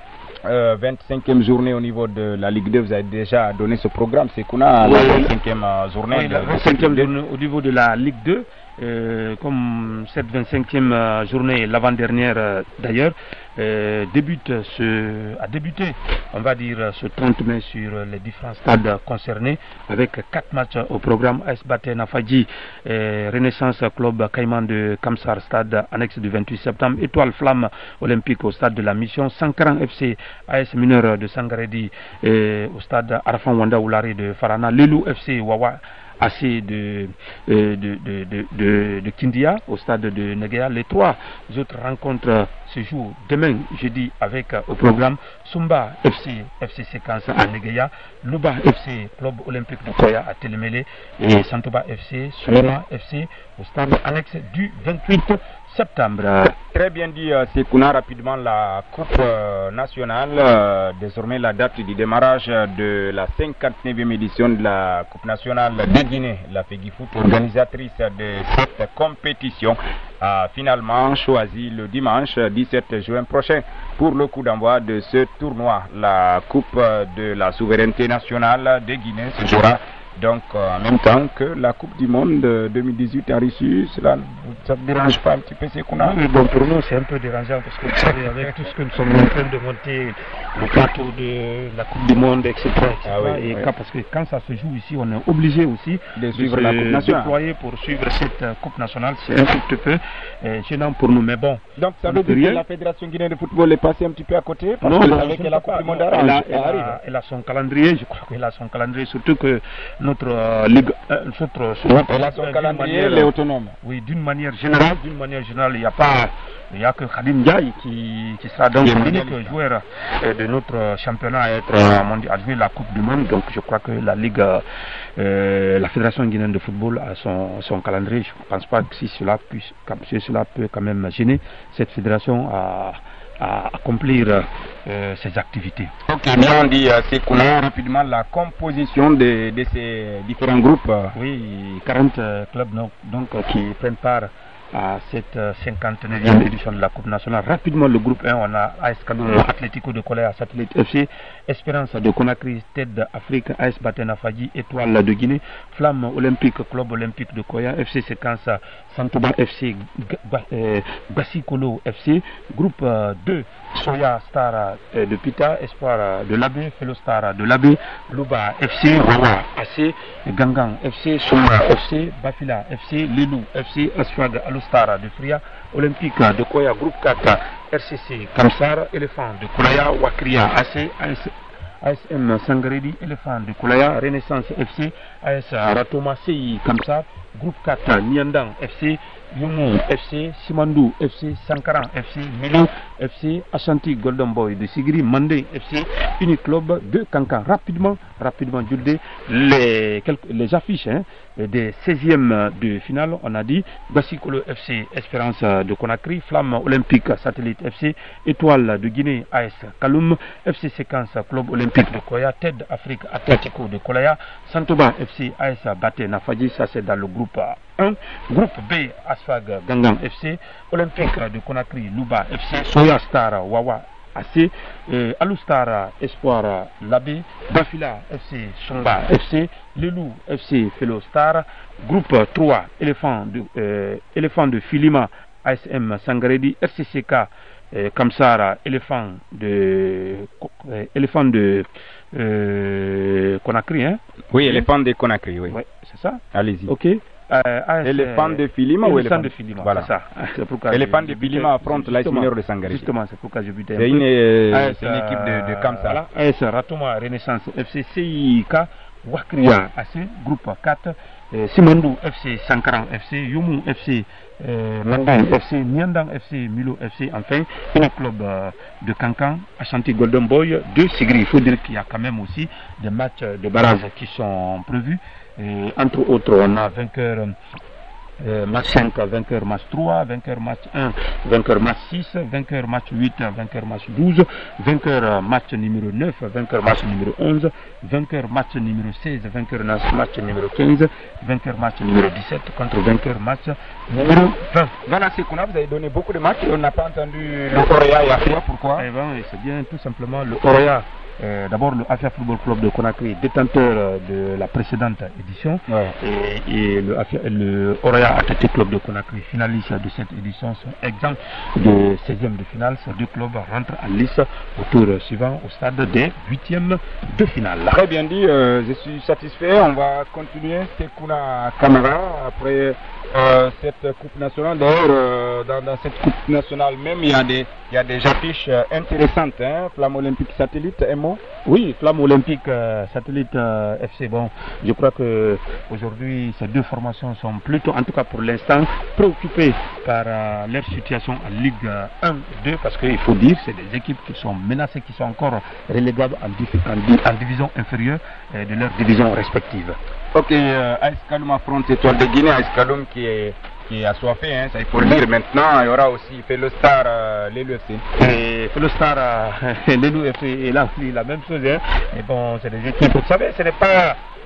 Euh, vingt-cinquième journée au niveau de la Ligue deux, vous avez déjà donné ce programme, c'est qu'on a oui, la vingt-cinquième journée. Oui, la vingt-cinquième journée au niveau de la Ligue deux. Euh, comme cette vingt-cinquième euh, journée, l'avant-dernière euh, d'ailleurs, euh, débute ce, a débuté, on va dire, ce trente mai sur les différents stades concernés, avec quatre matchs au programme. A S Baté Nafadji, euh, Renaissance Club Caïman de Kamsar, stade annexe du vingt-huit septembre, Étoile Flamme Olympique au stade de la Mission, Sankaran F C A S Mineur de Sangaredi euh, au stade Arfan Wanda Oulari de Farana, Lelou F C Wawa A C de, euh, de, de, de, de, de Kindia au stade de Negeya. Les trois autres rencontres se jouent demain jeudi avec euh, au programme Sumba F C F C Séquence à Negeya, Louba F C Club Olympique de Koya à Télémélé et Santoba F C Soulema F C au stade annexe du vingt-huit septembre. Très bien dit euh, Sekouna. Rapidement la Coupe euh, nationale, euh, désormais la date du démarrage de la cinquante-neuvième édition de la Coupe nationale de Guinée. La Fegifoot, organisatrice de cette compétition, a finalement choisi le dimanche dix-sept juin prochain pour le coup d'envoi de ce tournoi. La Coupe de la souveraineté nationale de Guinée se jouera Donc, euh, en même temps que la Coupe du Monde euh, deux mille dix-huit à Russie, cela ne dérange pas un petit peu ces qu'on a? Oui, bon, pour nous, c'est un peu dérangeant parce que vous savez, avec tout ce que nous sommes en train de monter, le plateau de la Coupe du Monde, et cetera et cetera. Ah oui, et oui. Quand, parce que quand ça se joue ici, on est obligé aussi de, de suivre la Coupe nationale. Déployer pour suivre cette euh, Coupe nationale, c'est un petit peu euh, gênant pour nous, mais bon. Donc, ça veut dire que la Fédération guinéenne de football est passée un petit peu à côté parce non, que non, avec la Coupe du Monde elle, a, elle, a, elle a son calendrier, je crois qu'elle a son calendrier, surtout que notre euh, Ligue Euh, notre, elle a son calendrier, elle est autonome. Oui, d'une manière générale, d'une manière générale, il n'y a pas, il n'y a que Khadim Ndiaye qui, qui sera donc l'unique joueur euh, de notre championnat à être euh, à jouer la Coupe du Monde. Donc je crois que la Ligue, euh, la Fédération guinéenne de football a son, son calendrier. Je ne pense pas que si cela puisse, si cela peut quand même gêner cette fédération à à accomplir euh, ces activités. Ok, bien on dit, euh, c'est qu'on a rapidement la composition de, de ces différents groupes. Oui, quarante euh, clubs donc, donc euh, qui prennent part à cette euh, cinquante-neuvième édition de la Coupe nationale. Rapidement, le groupe un, on a A S Kadoum, Atlético de Kolea, Satellite F C, Espérance de Conakry, Stade Afrique, A S Batena Fadji, Étoile de Guinée, Flamme Olympique, Club Olympique de Koya, F C Séquence, Santoba F C, Bassikolo F C, groupe euh, deux, Soya Star euh, de Pita, Espoir euh, de l'Abbé, Fellow Star de l'Abbé, Luba F C, Wawa A C, Gangang F C, Souma F C, Bafila F C, Lelou F C, Asfag Alustara de Fria, Olympique de Koya, groupe quatre, R C C Kamsar, Éléphant de Koulaya, Wakria A C, A S M Sangredi, Éléphant de Koulaya, Renaissance F C, A S Ratoma C I Kamsar, groupe quatre, Niandang F C, Youmou F C, Simandou F C, Sankaran F C, Milo F C, Ashanti Golden Boy de Sigri, Mandé F C, Uniclub de Kankan. Rapidement, rapidement, Juldé, les, quelques, les affiches hein, des seizièmes de finale, on a dit Bassikolo F C, Espérance de Conakry, Flamme Olympique, Satellite F C, Étoile de Guinée, A S Kaloum, F C Séquence, Club Olympique de Koya, T E D Afrique, Atlético de Kolaya, Santoba F C, A S Baté Nafadji, ça c'est dans le groupe un. Groupe B, Asfag Gangang F C, Olympique de Conakry, Luba F C, Soya Star, Wawa A C, euh, Alustar Espoir Labé, Bafila F C, Somba F C, Lelou F C, Fellow Star, groupe trois, Éléphant de, euh, Éléphant de Filima, A S M Sangredi, R C C K, euh, Kamsara, Éléphant de, euh, Éléphant de euh, Conakry, hein? Oui, Éléphant de Conakry, oui. Ouais, c'est ça? Allez-y. Ok. Euh, éléphant de Filima ou éléphant de Filima, voilà. Ça. Éléphant de Filima affronte l'A S Minero de Sangaré. Justement, c'est pourquoi je butais un peu. C'est une, euh, une équipe de, de Kamsa. Voilà. A S Ratoma Renaissance F C, C I K, Wakria A C, groupe quatre, euh, Simandou F C, Sankaran F C, Youmou F C, euh, Mandang F C, Niandang F C, Milo F C, enfin, un club euh, de Kankan, Ashanti Golden Boy, de Sigri. Il faut dire qu'il y a quand même aussi des matchs de barrage qui sont prévus. Et entre autres, on a vainqueur euh, match cinq, vainqueur match trois, vainqueur match un, vainqueur match six, vainqueur match huit, vainqueur match douze, vainqueur match numéro neuf, vainqueur match numéro onze, vainqueur match numéro seize, vainqueur match numéro quinze, vainqueur match numéro dix-sept contre vainqueur match numéro vingt. Voilà, c'est qu'on a, vous avez donné beaucoup de matchs, on n'a pas entendu le Oroya et Afia, pourquoi? Eh ben, c'est bien tout simplement le Oroya. Euh, D'abord le Afia Football Club de Conakry, détenteur euh, de la précédente édition, ouais. et, et le, Afia, le Oroya Athletic Club de Conakry, finaliste de cette édition, sont exempts de seizième de finale. Ces deux clubs rentrent en lice au tour suivant au stade des huitièmes de finale. Très bien dit, euh, je suis satisfait. On va continuer. Sekuna Camara après euh, cette Coupe nationale. D'ailleurs, euh, dans, dans cette Coupe nationale même, il y a des, il y a des affiches euh, intéressantes. Hein? Flamme Olympique Satellite, M O. Oui, Flamme Olympique euh, Satellite euh, F C. Bon, je crois que aujourd'hui ces deux formations sont plutôt, en tout cas pour l'instant, préoccupées par euh, leur situation en Ligue un deux, parce qu'il faut dire c'est des équipes qui sont menacées, qui sont encore relégables en, en, en division inférieure euh, de leurs divisions respectives. Ok, euh, A S Kaloum affronte Étoile de Guinée, A S Kaloum qui est qui est assoiffé, hein, ça il faut le dire. Maintenant, il y aura aussi Fellow Star, euh, l'Elou F C. Et Fellow Star, euh, l'Elou F C est là aussi la même chose. Hein. Et bon, c'est des équipes, vous savez, ce n'est pas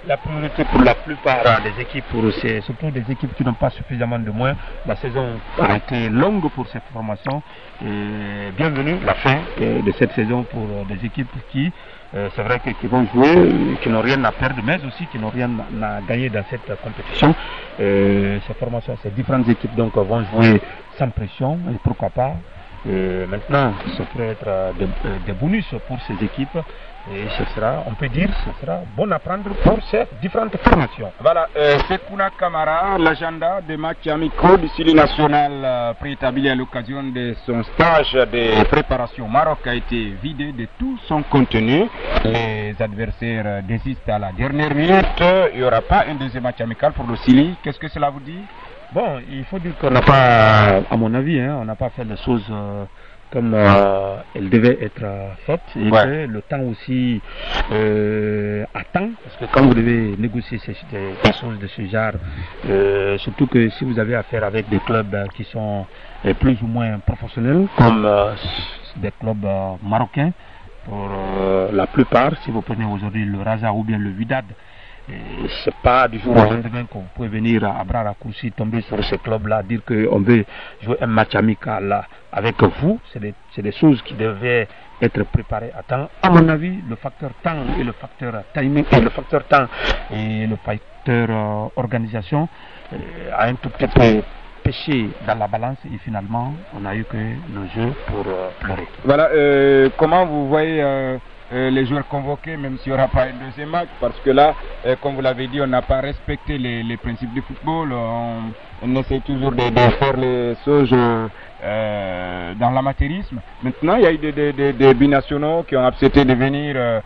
la priorité pour la plupart des équipes, pour ces, surtout des équipes qui n'ont pas suffisamment de moyens. La saison a été longue pour cette formation. Et bienvenue la fin de cette saison pour des équipes qui, euh, c'est vrai que, qui vont jouer, qui n'ont rien à perdre, mais aussi qui n'ont rien à gagner dans cette compétition. Euh, ces formations, ces différentes équipes donc vont jouer sans pression et pourquoi pas. Et maintenant, ça pourrait être des, des bonus pour ces équipes et ce sera, on peut dire, ce sera bon à prendre pour ces différentes formations. Voilà, euh, Sekouna Kamara, l'agenda des matchs amicaux du Sili national euh, préétabli à l'occasion de son stage de préparation au Maroc a été vidé de tout son contenu. Les adversaires désistent à la dernière minute. Il n'y aura pas un deuxième match amical pour le Sili. Qu'est-ce que cela vous dit? Bon, il faut dire qu'on n'a pas, à mon avis, hein, on n'a pas fait les choses euh, comme euh, elles devaient être euh, faites et ouais. que le temps aussi euh, attend, parce que quand vous devez négocier ces, des, des choses de ce genre, euh, surtout que si vous avez affaire avec des clubs euh, qui sont euh, plus ou moins professionnels, comme euh, des clubs euh, marocains, pour euh, la plupart, si vous prenez aujourd'hui le Raja ou bien le Wydad, c'est pas du jour au lendemain qu'on peut venir à bras raccourcis tomber sur ce club-là, dire qu'on veut jouer un match amical avec vous. C'est des, des choses qui devaient être préparées à temps. À mon avis, le facteur temps et le facteur timing et le facteur temps et le facteur euh, organisation euh, a un tout petit peu pêché dans la balance et finalement on a eu que nos jeux pour euh, pleurer. Voilà, euh, comment vous voyez euh Euh, les joueurs convoqués, même s'il n'y aura pas un deuxième match, parce que là, euh, comme vous l'avez dit, on n'a pas respecté les, les principes du football, on, on essaie toujours de, de faire les choses euh, dans l'amateurisme. Maintenant, il y a eu des, des, des, des binationaux qui ont accepté de venir euh,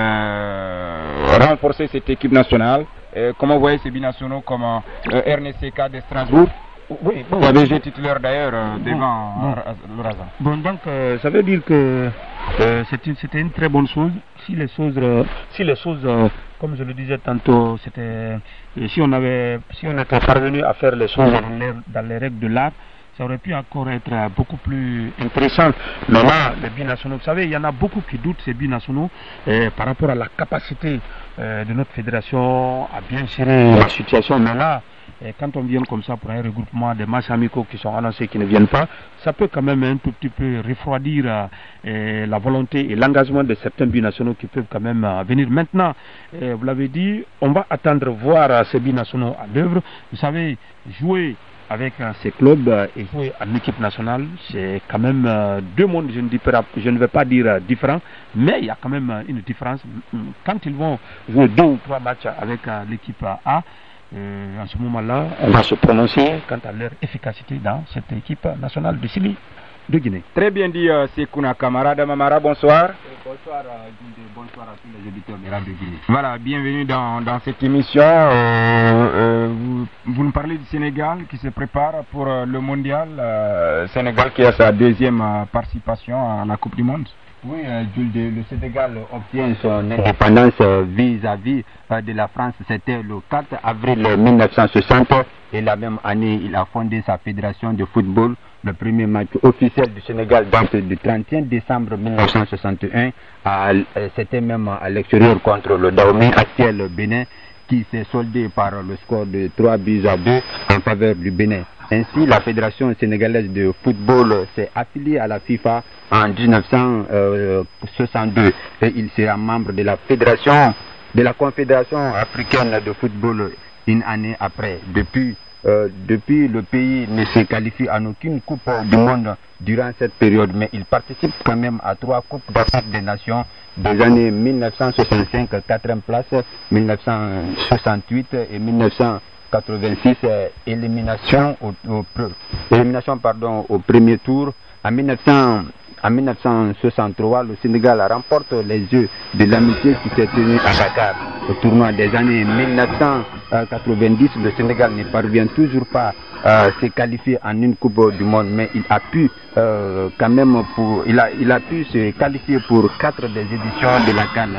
euh, renforcer cette équipe nationale. Euh, comment vous voyez ces binationaux comme euh, R N C K de Strasbourg? Oui, bon, vous avez été titulaire d'ailleurs euh, bon, devant bon. le Raza. Bon, donc euh, ça veut dire que euh, c'était une, une très bonne chose. Si les choses, euh, si les choses, euh, comme je le disais tantôt, c'était, euh, si on avait, si on était parvenu à faire les choses dans les, dans les règles de l'art, ça aurait pu encore être euh, beaucoup plus intéressant. Mais là, les binationaux, vous savez, il y en a beaucoup qui doutent ces binationaux euh, par rapport à la capacité euh, de notre fédération à bien gérer la situation. Mais là, et quand on vient comme ça pour un regroupement des matchs amicaux qui sont annoncés qui ne viennent pas, ça peut quand même un tout petit peu refroidir euh, la volonté et l'engagement de certains binationaux qui peuvent quand même euh, venir. Maintenant, euh, vous l'avez dit, on va attendre voir euh, ces binationaux à l'œuvre. Vous savez, jouer avec euh, ces clubs euh, et jouer en équipe nationale, c'est quand même euh, deux mondes, je ne, dis pas, je ne vais pas dire euh, différents, mais il y a quand même euh, une différence. Quand ils vont jouer deux ou trois matchs avec euh, l'équipe A, Euh, en ce moment-là, on va se prononcer quant à leur efficacité dans cette équipe nationale du Sili de Guinée. Très bien dit, euh, Sekouna Kamara. Damamara, bonsoir. Bonsoir, euh, bonsoir à tous les auditeurs de Radio Guinée. Voilà, bienvenue dans, dans cette émission. Euh, euh, vous, vous nous parlez du Sénégal qui se prépare pour euh, le mondial. Euh, Sénégal qui a sa deuxième euh, participation à la Coupe du Monde. Oui, euh, le Sénégal obtient son indépendance vis-à-vis euh, de la France. C'était le quatre avril mille neuf cent soixante et la même année, il a fondé sa fédération de football. Le premier match officiel du Sénégal date du trente et un décembre mille neuf cent soixante et un. Euh, C'était même à l'extérieur contre le Dahomey, actuel Bénin, qui s'est soldé par le score de trois buts à deux en faveur du Bénin. Ainsi, la Fédération sénégalaise de football s'est affiliée à la FIFA en mille neuf cent soixante-deux et il sera membre de la Fédération, de la Confédération africaine de football une année après. Depuis, euh, depuis le pays ne se qualifie en aucune Coupe du Monde durant cette période, mais il participe quand même à trois Coupes d'Afrique des Nations des années mille neuf cent soixante-cinq, quatrième place, mille neuf cent soixante-huit et mille neuf cent quatre-vingt-six, élimination au, au, élimination pardon, au premier tour. En mille neuf cents, en mille neuf cent soixante-trois, le Sénégal remporte les Jeux de l'amitié qui s'est tenu à Dakar. Au tournoi des années mille neuf cent quatre-vingt-dix, le Sénégal ne parvient toujours pas à se qualifier en une Coupe du Monde, mais il a pu euh, quand même pour, il a, il a pu se qualifier pour quatre des éditions de la CAN.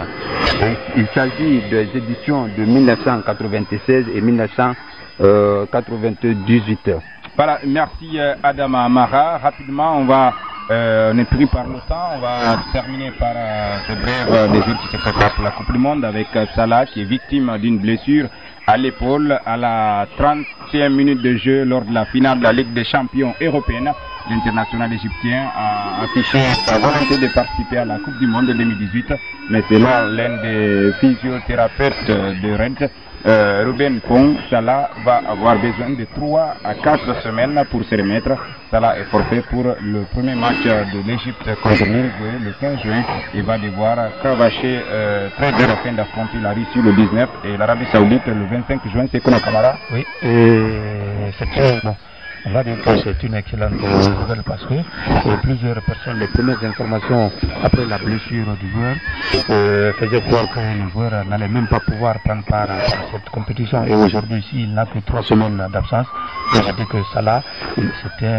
Il s'agit des éditions de mille neuf cent quatre-vingt-seize et mille neuf cent quatre-vingt-dix-huit. Voilà, merci euh, Adama Amara. Rapidement, on va Euh, on est pris par le temps. On va terminer par euh, ce bref euh, des jours qui se préparent pour la Coupe du Monde avec euh, Salah qui est victime d'une blessure à l'épaule à la trentième minute de jeu lors de la finale de la Ligue des champions européenne. L'international égyptien a affiché sa volonté de participer à la Coupe du Monde deux mille dix-huit, mais selon l'un des physiothérapeutes de Rennes, euh, Ruben Pong, Salah va avoir besoin de trois à quatre semaines pour se remettre. Salah est forfait pour le premier match de l'Égypte contre l'Uruguay le quinze juin et va devoir cravacher euh, très dur afin d'affronter la Russie le dix-neuf et l'Arabie Saoudite le vingt-cinq juin. C'est quoi, Camara? Oui, et c'est bon. On va dire que c'est une excellente nouvelle parce que euh, plusieurs personnes, les premières informations après la blessure du joueur euh, faisaient croire que le joueur n'allait même pas pouvoir prendre part à cette compétition. Et aujourd'hui, s'il n'a que trois semaines d'absence, on a dit que Salah, il,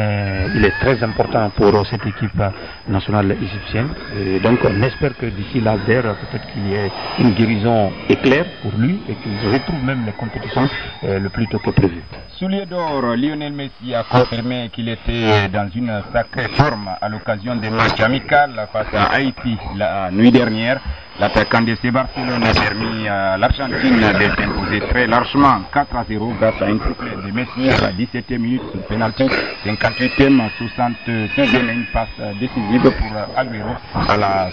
il est très important pour cette équipe nationale égyptienne. Et donc on espère que d'ici là, peut-être qu'il y ait une guérison éclair pour lui et qu'il retrouve même les compétitions euh, le plus tôt que prévu. Soulier d'or, Lionel Messi a confirmé qu'il était dans une sacrée forme à l'occasion des matchs amicaux face à Haïti la nuit dernière. L'attaquant de C Barcelone a permis à l'Argentine de s'imposer très largement quatre à zéro grâce à une triplé de Messi à la dix-septième minute sur penalty, cinquante-huitième, soixante-seizième et une passe décisive pour Agüero à la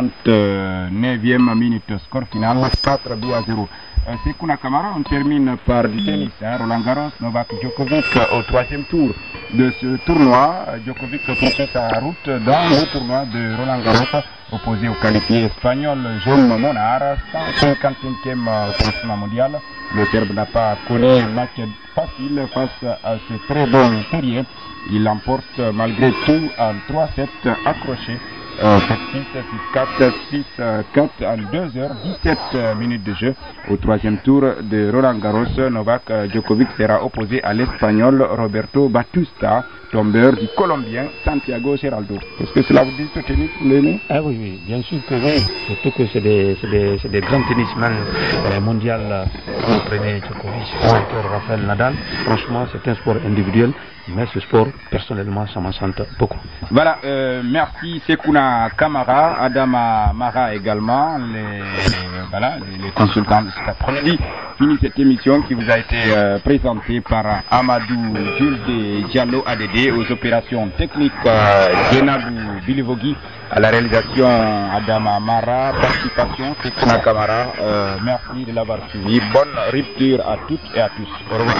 soixante-neuvième minute. Score final quatre buts à zéro. Euh, c'est Kuna Kamara, on termine par du tennis. Hein. Roland Garros, Novak Djokovic au troisième tour de ce tournoi. Djokovic poursuit sa route dans le tournoi de Roland Garros, opposé au qualifié espagnol Jaume Monar, cent cinquante-cinquième classement mondial. Le Serbe n'a pas connu un match facile face à ce très bon terrier. Il l'emporte malgré tout en trois sept accrochés. sept six, six quatre, six quatre en deux heures dix-sept minutes de jeu. Au troisième tour de Roland Garros, Novak Djokovic sera opposé à l'Espagnol Roberto Bautista, tombeur du Colombien Santiago Geraldo. Est-ce que cela vous dit au tennis, Léné? Ah oui, oui, bien sûr que oui. Surtout que c'est des, des, des grands tennisman euh, mondiaux. Vous prenez Djokovic, ou Rafael Nadal. Franchement, c'est un sport individuel, mais ce sport, personnellement, ça m'enchante beaucoup. Voilà, euh, merci Sekuna Kamara, Adama Mara également, les, voilà, les, les consultants de cet après-midi. Fini cette émission qui vous a été euh, présentée par Amadou Jules Diallo A D D, aux opérations techniques euh, Genadou Bilivogui, à la réalisation Adama Mara, participation Sekuna Kamara. Euh, merci de l'avoir suivi. Bonne rupture à toutes et à tous. Au revoir.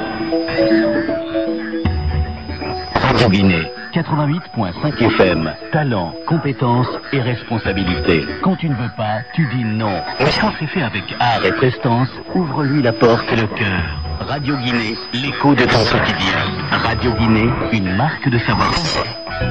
Guinée, quatre-vingt-huit point cinq F M. talent, compétence et responsabilité. Quand tu ne veux pas, tu dis non. Quand c'est fait avec art et prestance, ouvre-lui la porte et le cœur. Radio Guinée, l'écho de ton quotidien. Radio Guinée, une marque de savoir-faire.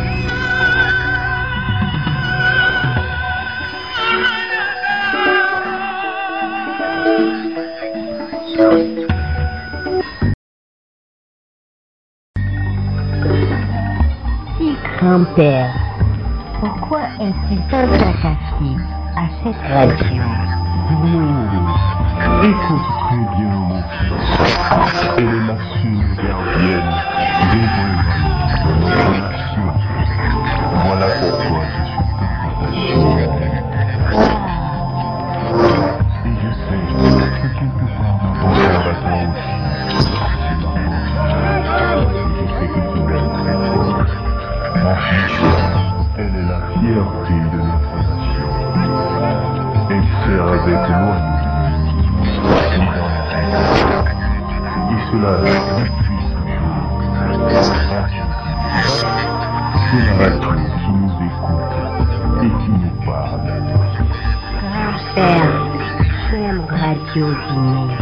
Grand-père, pourquoi es-tu tant attaché à cette radio? Mmh. Écoute très bien, mon fils. Elle est la seule gardienne des vraies relations. Voilà pourquoi je suis tant attaché à elle. Et je sais que quelque part dans ton cœur à toi aussi, je sais que tu m'aimes très fort. Mon fils, elle est la fierté de notre nation. Elle sert avec loyauté dans la vie. Et cela depuis ce jour. C'est la radio qui nous écoute et qui nous parle. Grand-père, j'aime Radio Guinée.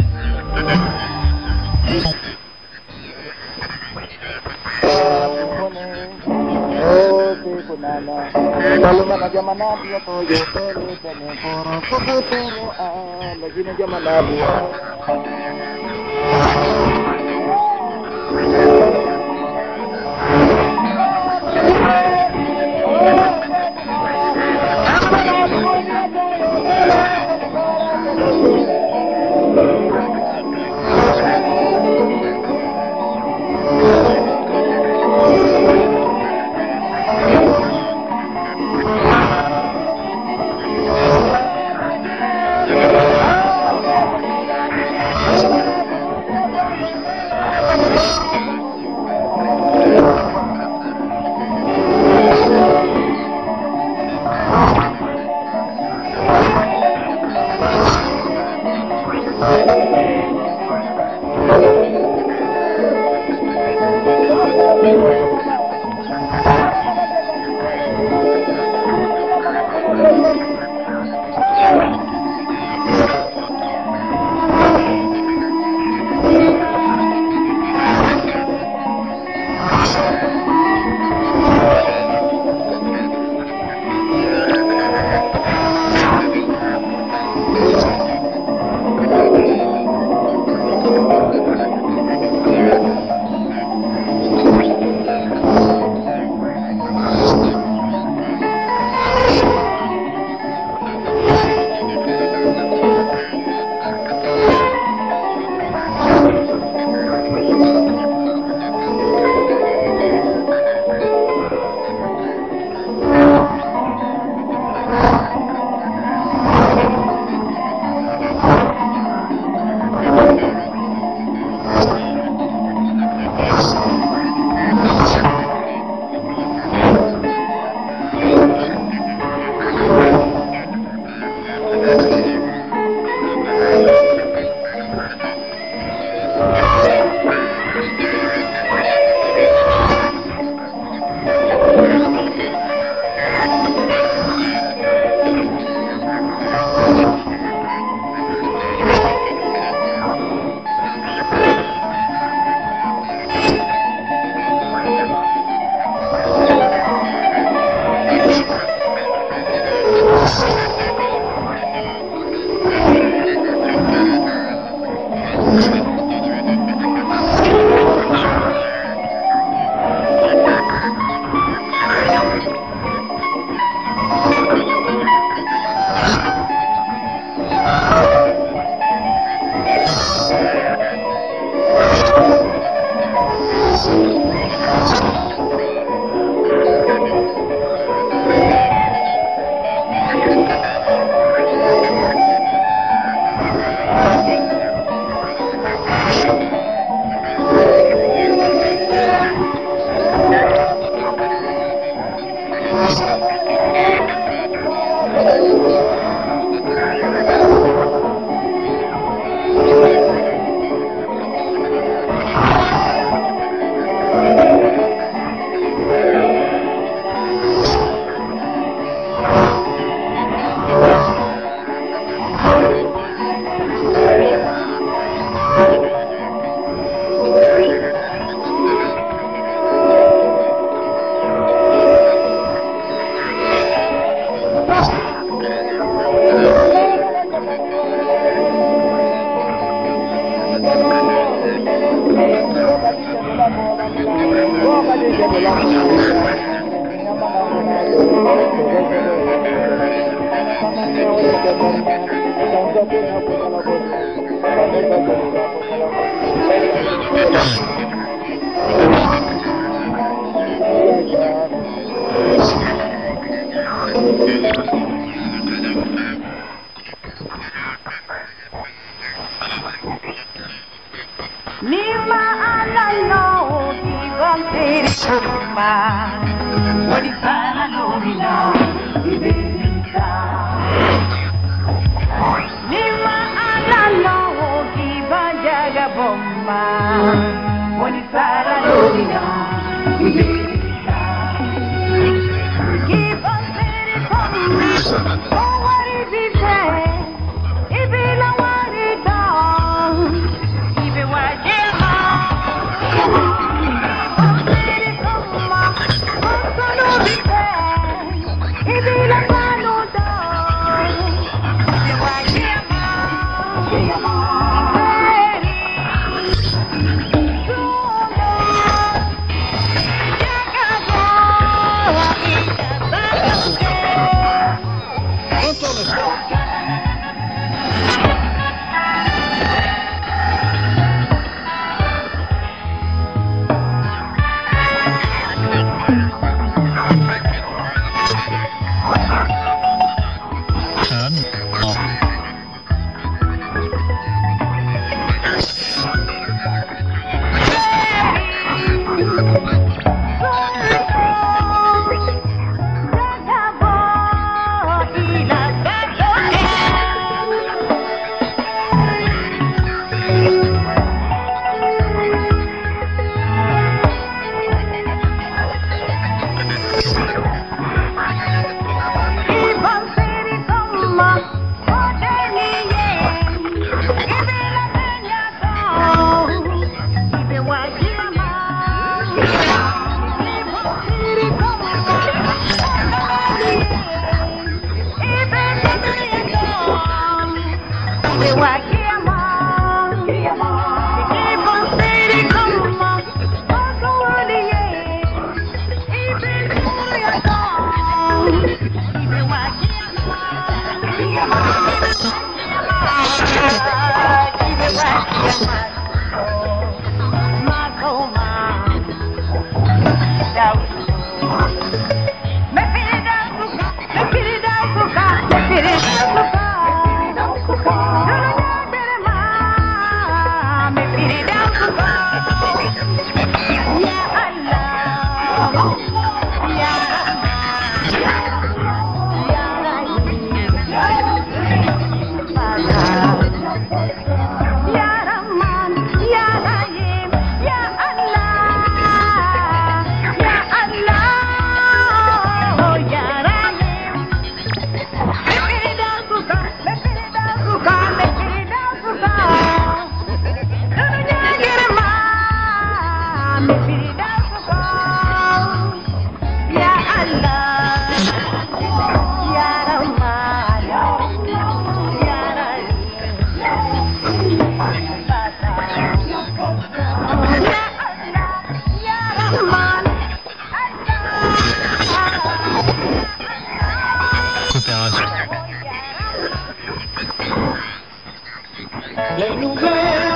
Les nouvelles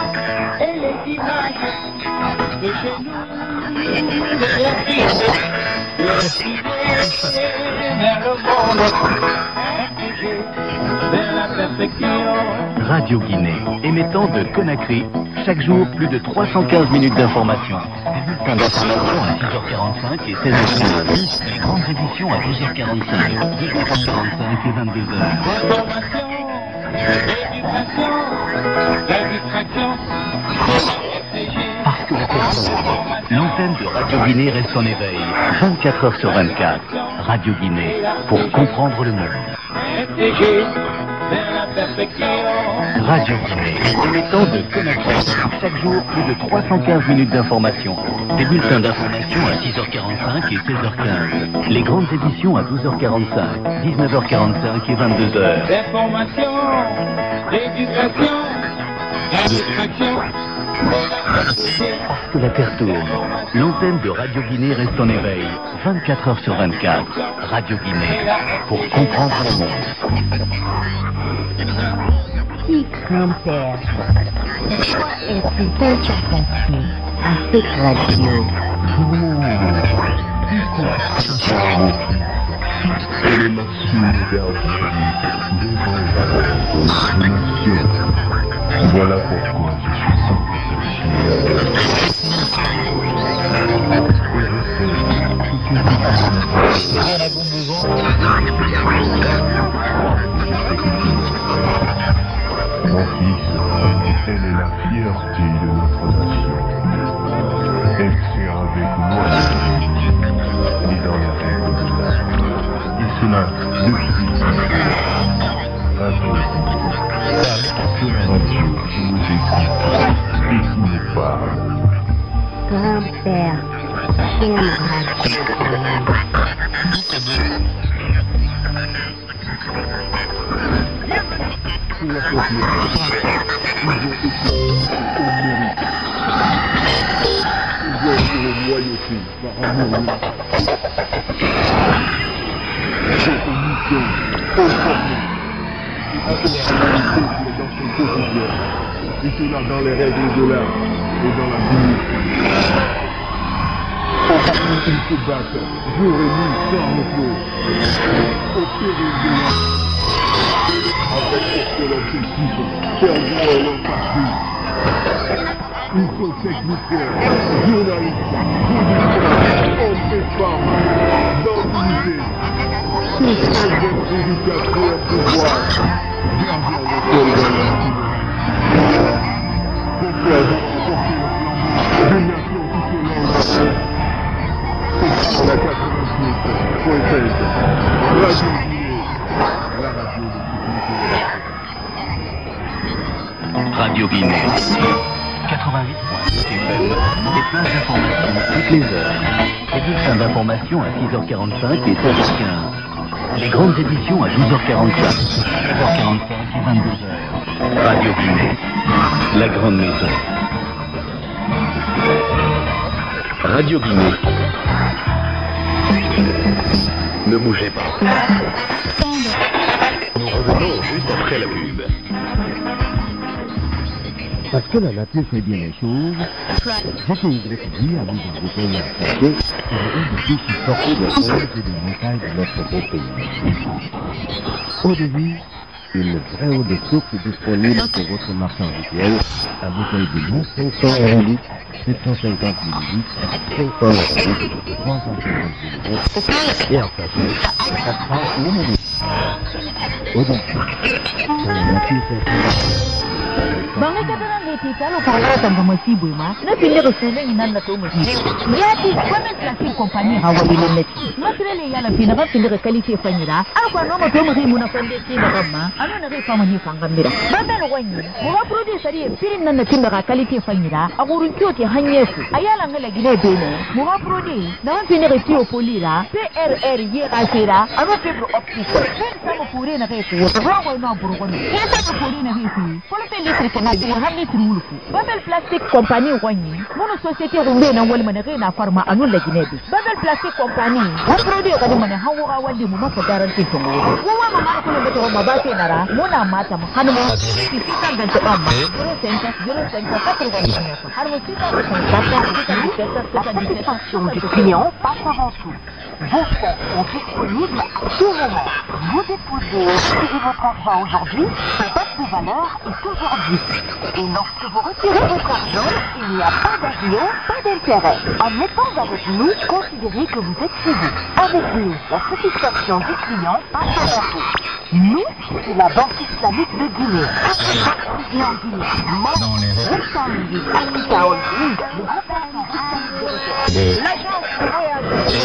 et les images de chez nous, de l'Afrique, de l'Afrique vers le monde, intrigué vers la perfection. Radio Guinée, émettant de Conakry, chaque jour plus de trois cent quinze minutes d'information. Des bulletins d'information à six heures quarante-cinq et seize heures quinze. Les grandes éditions à douze heures quarante-cinq, douze heures quarante-cinq et vingt-deux heures. L'éducation, la distraction. Parce que le terme, l'antenne de Radio Guinée reste en éveil, vingt-quatre heures sur vingt-quatre. Radio Guinée, pour comprendre le monde. Radio Guinée, émettant de Conakry. Chaque jour, plus de trois cent quinze minutes d'information. Des bulletins d'information à six heures quarante-cinq et seize heures quinze. Les grandes éditions à douze heures quarante-cinq, dix-neuf heures quarante-cinq et vingt-deux heures. D'information, d'éducation, d'instruction. Parce que la Terre tourne, l'antenne de Radio Guinée reste en éveil, vingt-quatre heures sur vingt-quatre. Radio Guinée, pour comprendre le monde. Qui grand-père, pourquoi es-tu tant attaché à cette radio? Elle est la solidarité devant la nation. Voilà pourquoi je suis sans Mon fils, elle est la fierté de notre nation. Elle sert avec moi et dans la règle de l'art. Et cela depuis Radio c'est la radio qui nous écoute et qui nous parle. Grand-père, quelle radio? Pour la peuple, ils ont été au mérite. Ils ont été au loyauté par amour. Ils ont une mission conformée et à la réalité dans son quotidien. Et cela dans les règles de l'art et dans la dignité. Ils se battent jour et nuit sans repos, au péril de l'art. Avec pour que l'objectif, faire voir leur parti. Ils sont techniciens, journalistes, producteurs, hommes et femmes, dans l'unité. Tous elles éducateurs au pouvoir, gardien de solidarité. Pour faire porter le flambeau d'une nation qui se lance. C'est la quatre-vingt-huit point seize, Radio Guinée, la radio de Radio Guinée, quatre-vingt-huit point sept F M, des plages d'informations toutes les heures. Des bulletins d'information à six heures quarante-cinq et seize heures quinze. Les grandes éditions à douze heures quarante-cinq, seize heures quarante-cinq et vingt-deux heures. Radio Guinée, la grande maison. Radio Guinée. Ne bougez pas. Nous revenons juste après la pub. Parce que la nature fait bien les choses, je te voudrais te dire à vous envoyer à chercher pour un de ceux qui sortent des forêts et des montagnes de notre beau pays. Au début, une vraie eau de source disponible sur votre marché habituel, à bouteille de boue, cinq cents millilitres, sept cent cinquante millilitres, cinq cents millilitres, trois cent cinquante millilitres, et en sachet, quatre cents millilitres. Au début, c'est la nature fait Bangai kataran de kita lo kalau tangga masih buima, na pilih resume inan na tu masih. Jadi, kami plastik company hawa bilet. Masrele ya la pina kan pilih quality fanyira. Apa nama tu masih muna fande si bagama. Anu na refa mani fangam mira. Bada lo wani. Muga produce sari pirin nan na timba quality fanyira. Agurun kyoti hanyefu. Ayala ngala gine bene. Muga produce na pilih retio polira. P R R ye kasira. Anu fibre optique. Sama pure na refu. Rawa na burugoni. Sama pure na refu. Kalau pilih Babel Plastic Company wani mono société rumbe na wal manake na farma anun la ginebi Babel Plastic Company wa produit ka dimane hawo ga wandi mu maka garanti to mo wa ma ma ko le to ma ba te nara mona mata mu hanu ki sita ga to amma zero cinq zero cinq quatre-vingt-dix-neuf har mo sita satisfaction du client passe avant tout. Vos fonds sont disponibles à tout moment. Vous déposez et retirez votre argent aujourd'hui, sa date de valeur est aujourd'hui. Et lorsque vous retirez votre argent, il n'y a pas d'avion, pas d'intérêt. En étant avec nous, considérez que vous êtes chez vous. Avec nous, la satisfaction du client passe avant tout. Nous, c'est la Banque islamique de Guinée. Et en Guinée, dans les L'agence de voyage de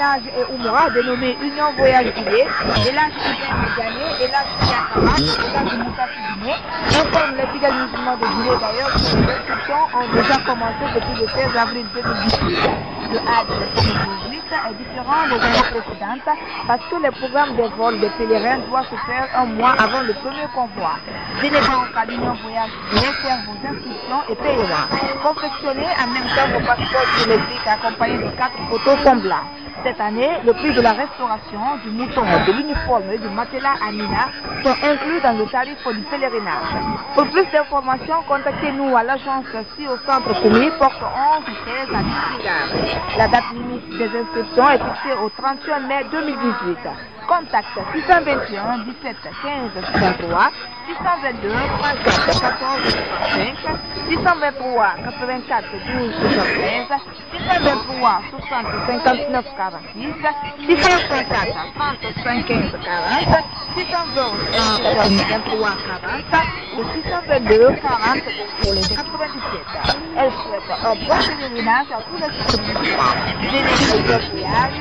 Hajj et Oumra dénommé Union Voyage Guinée, et l'Hajj Ibrahim Gagné et l'Hajj Yakamat et l'Hajj Moutafi Guinée informent les fidèles musulmans de Guinée d'ailleurs que les inscriptions ont déjà commencé depuis le seize avril deux mille dix-huit. Le Hajj de deux mille dix-huit est différent des années précédentes parce que le programme des vols des pèlerins doit se faire un mois avant le premier convoi. Venez donc à l'Union Voyage Guinée faire vos inscriptions et paiement. Confectionnez en même temps vos passeports biométriques accompagnés de quatre photos semblables. Cette année, le prix de la restauration, du mouton, de l'uniforme et du matelas Amina sont inclus dans le tarif du pèlerinage. Pour plus d'informations, contactez-nous à l'agence ici au centre Koumi, porte onze treize à Nistigar. La date limite des inscriptions est fixée au trente et un mai deux mille dix-huit. Contact six cent vingt et un dix-sept quinze soixante-trois, six cent vingt-deux trente-quatre quatorze soixante-cinq, six cent vingt-trois quatre-vingt-quatre douze soixante-treize, six cent vingt-trois soixante cinquante-neuf quarante-six, six cent cinquante trente-cinq quinze quarante, six cent vingt vingt-trois quarante, et six cent vingt-deux quarante pour les quatre-vingt-dix-sept. Elle souhaite un bon pèlerinage à tous les souscripteurs. Générique de voyage.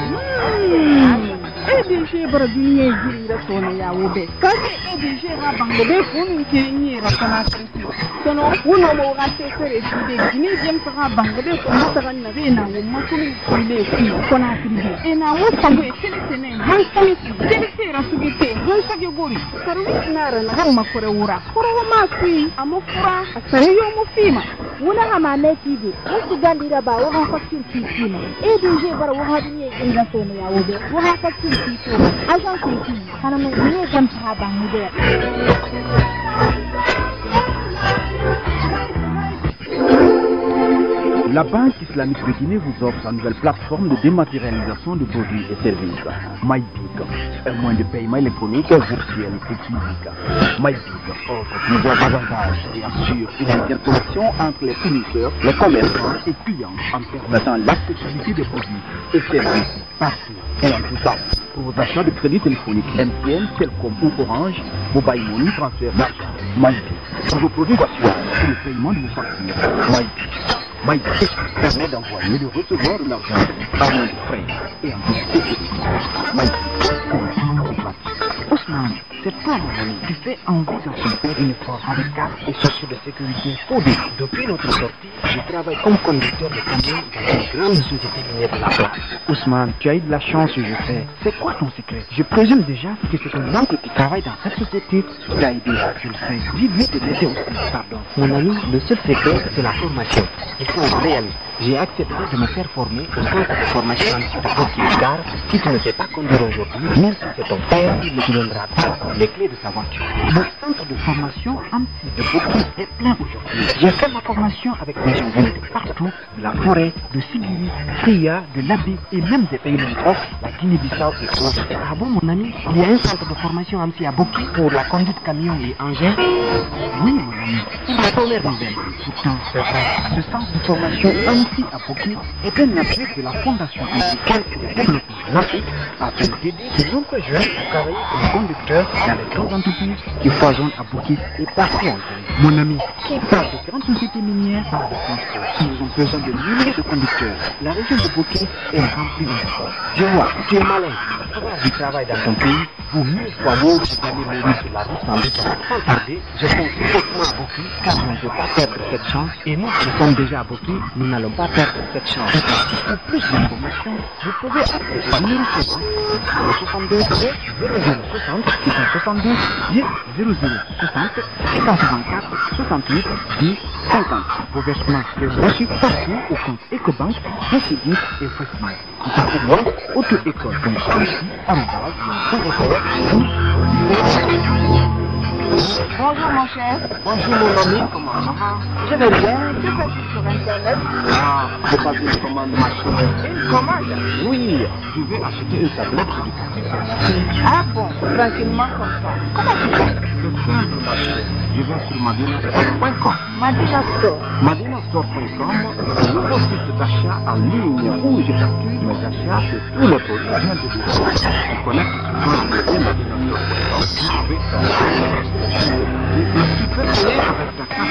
E D G bara duniya jiri da sona ya wobe kaje E D G ha bango be funu ke ni ra kana sisi sono wono mo ga te sere shi de gini jem ta ha bango be ko mata ga na be na wo ma ko ni le fi kona fribe e na wo ta be tele tene han sami tele tele ra su gite han sa ge gori karu na ra na ga ma kore wura kore ma fi amo fura asare yo mo fima wona ha ma ne ti de ko gandi da ba wo ha fa kin ti fima E D G bara wo ha duniya jiri da sona ya wobe wo ha fa kin La Banque islamique de Guinée vous offre sa nouvelle plateforme de dématérialisation de produits et services. MyBig, un moyen de paiement électronique virtuel et physique. MyBig offre plusieurs avantages et assure une interconnexion entre les fournisseurs, les commerçants et clients en permettant l'accessibilité des produits et services partout et en tout temps. Pour vos achats de crédit téléphonique M T N, Telcom ou Orange, Mobile Money, transfert d'argent, MyBig. Pour vos produits d'assurance et le paiement de vos factures, MyBig. MyBig permet d'envoyer et de recevoir de l'argent par moins de frais et en toute sécurité. MyBig. Ousmane, c'est toi mon ami, tu fais envie de faire une effort avec carte et chaussures de sécurité codées. Depuis notre sortie, je travaille comme conducteur de camion dans une grande société minière de la place. Ousmane, tu as eu de la chance, je sais. C'est quoi ton secret? Je présume déjà que c'est ton oncle qui travaille dans cette société qui t'a aidé, je le sais. Dis-lui de t'aider aussi, pardon. Mon ami, le seul secret, c'est la formation. Il faut être réaliste. J'ai accepté de me faire former au centre de formation de Boki, car si tu ne sais pas conduire aujourd'hui, même si c'est ton père, il ne te donnera pas les clés de sa voiture. Le centre de formation Amsi de Boki est plein aujourd'hui. J'ai fait ma formation avec des gens venus de partout, de la forêt, de Sibiri, Fria, de l'Abi et même des pays limitrophes, la Guinée-Bissau et autres. Ah bon mon ami, il y a un centre de formation Amsi à Boki pour la conduite camion et engin? Oui mon ami, c'est la première nouvelle. Pourtant, c'est vrai, ce centre de formation Amsi à Boki est un appui de la Fondation africaine pour le développement de l'Afrique afin d'aider de nombreux jeunes à travailler comme conducteurs dans les grandes entreprises qui foisonnent à Boki et partout en Guinée. Mon ami, qui parle de grandes sociétés minières par de transport, nous ont besoin de milliers de conducteurs. La région de Boki est remplie d'espoir. Je vois, tu es malin. Avoir du travail dans ton pays, vaut mieux soit vaut que gagner ma vie sur la route sans doute. Sans tarder, je pense hautement à Boki car on ne peut pas perdre cette chance et nous, nous sommes déjà à Boki, nous n'allons pas perdre cette chance. Pour plus d'informations, vous pouvez appeler le numéro soixante-deux zéro zéro soixante, six cent soixante-deux zéro zéro soixante, six cent soixante-quatre soixante-huit dix cinquante. Vos versements peuvent reçus partout au compte Ecobank, Facebook et Facebook. Contactez-moi, auto-école, donc ici, arrobase, Bonjour mon chef. Bonjour mon ami, comment ça va? Je vais bien, que fais-tu sur internet? Ah, j'ai passé une commande machine. Une commande? Oui, je vais acheter une tablette éducative. Ah bon, tranquillement comme ça. Comment tu fais? C'est simple ma chérie, je vais sur madinastore point com. Madinastore? madinastore point com, un nouveau site d'achat en ligne où j'effectue mes achats de tous les produits bien de bureau. Je connecte souvent le lien madinastore point com. Tu peux payer avec ta carte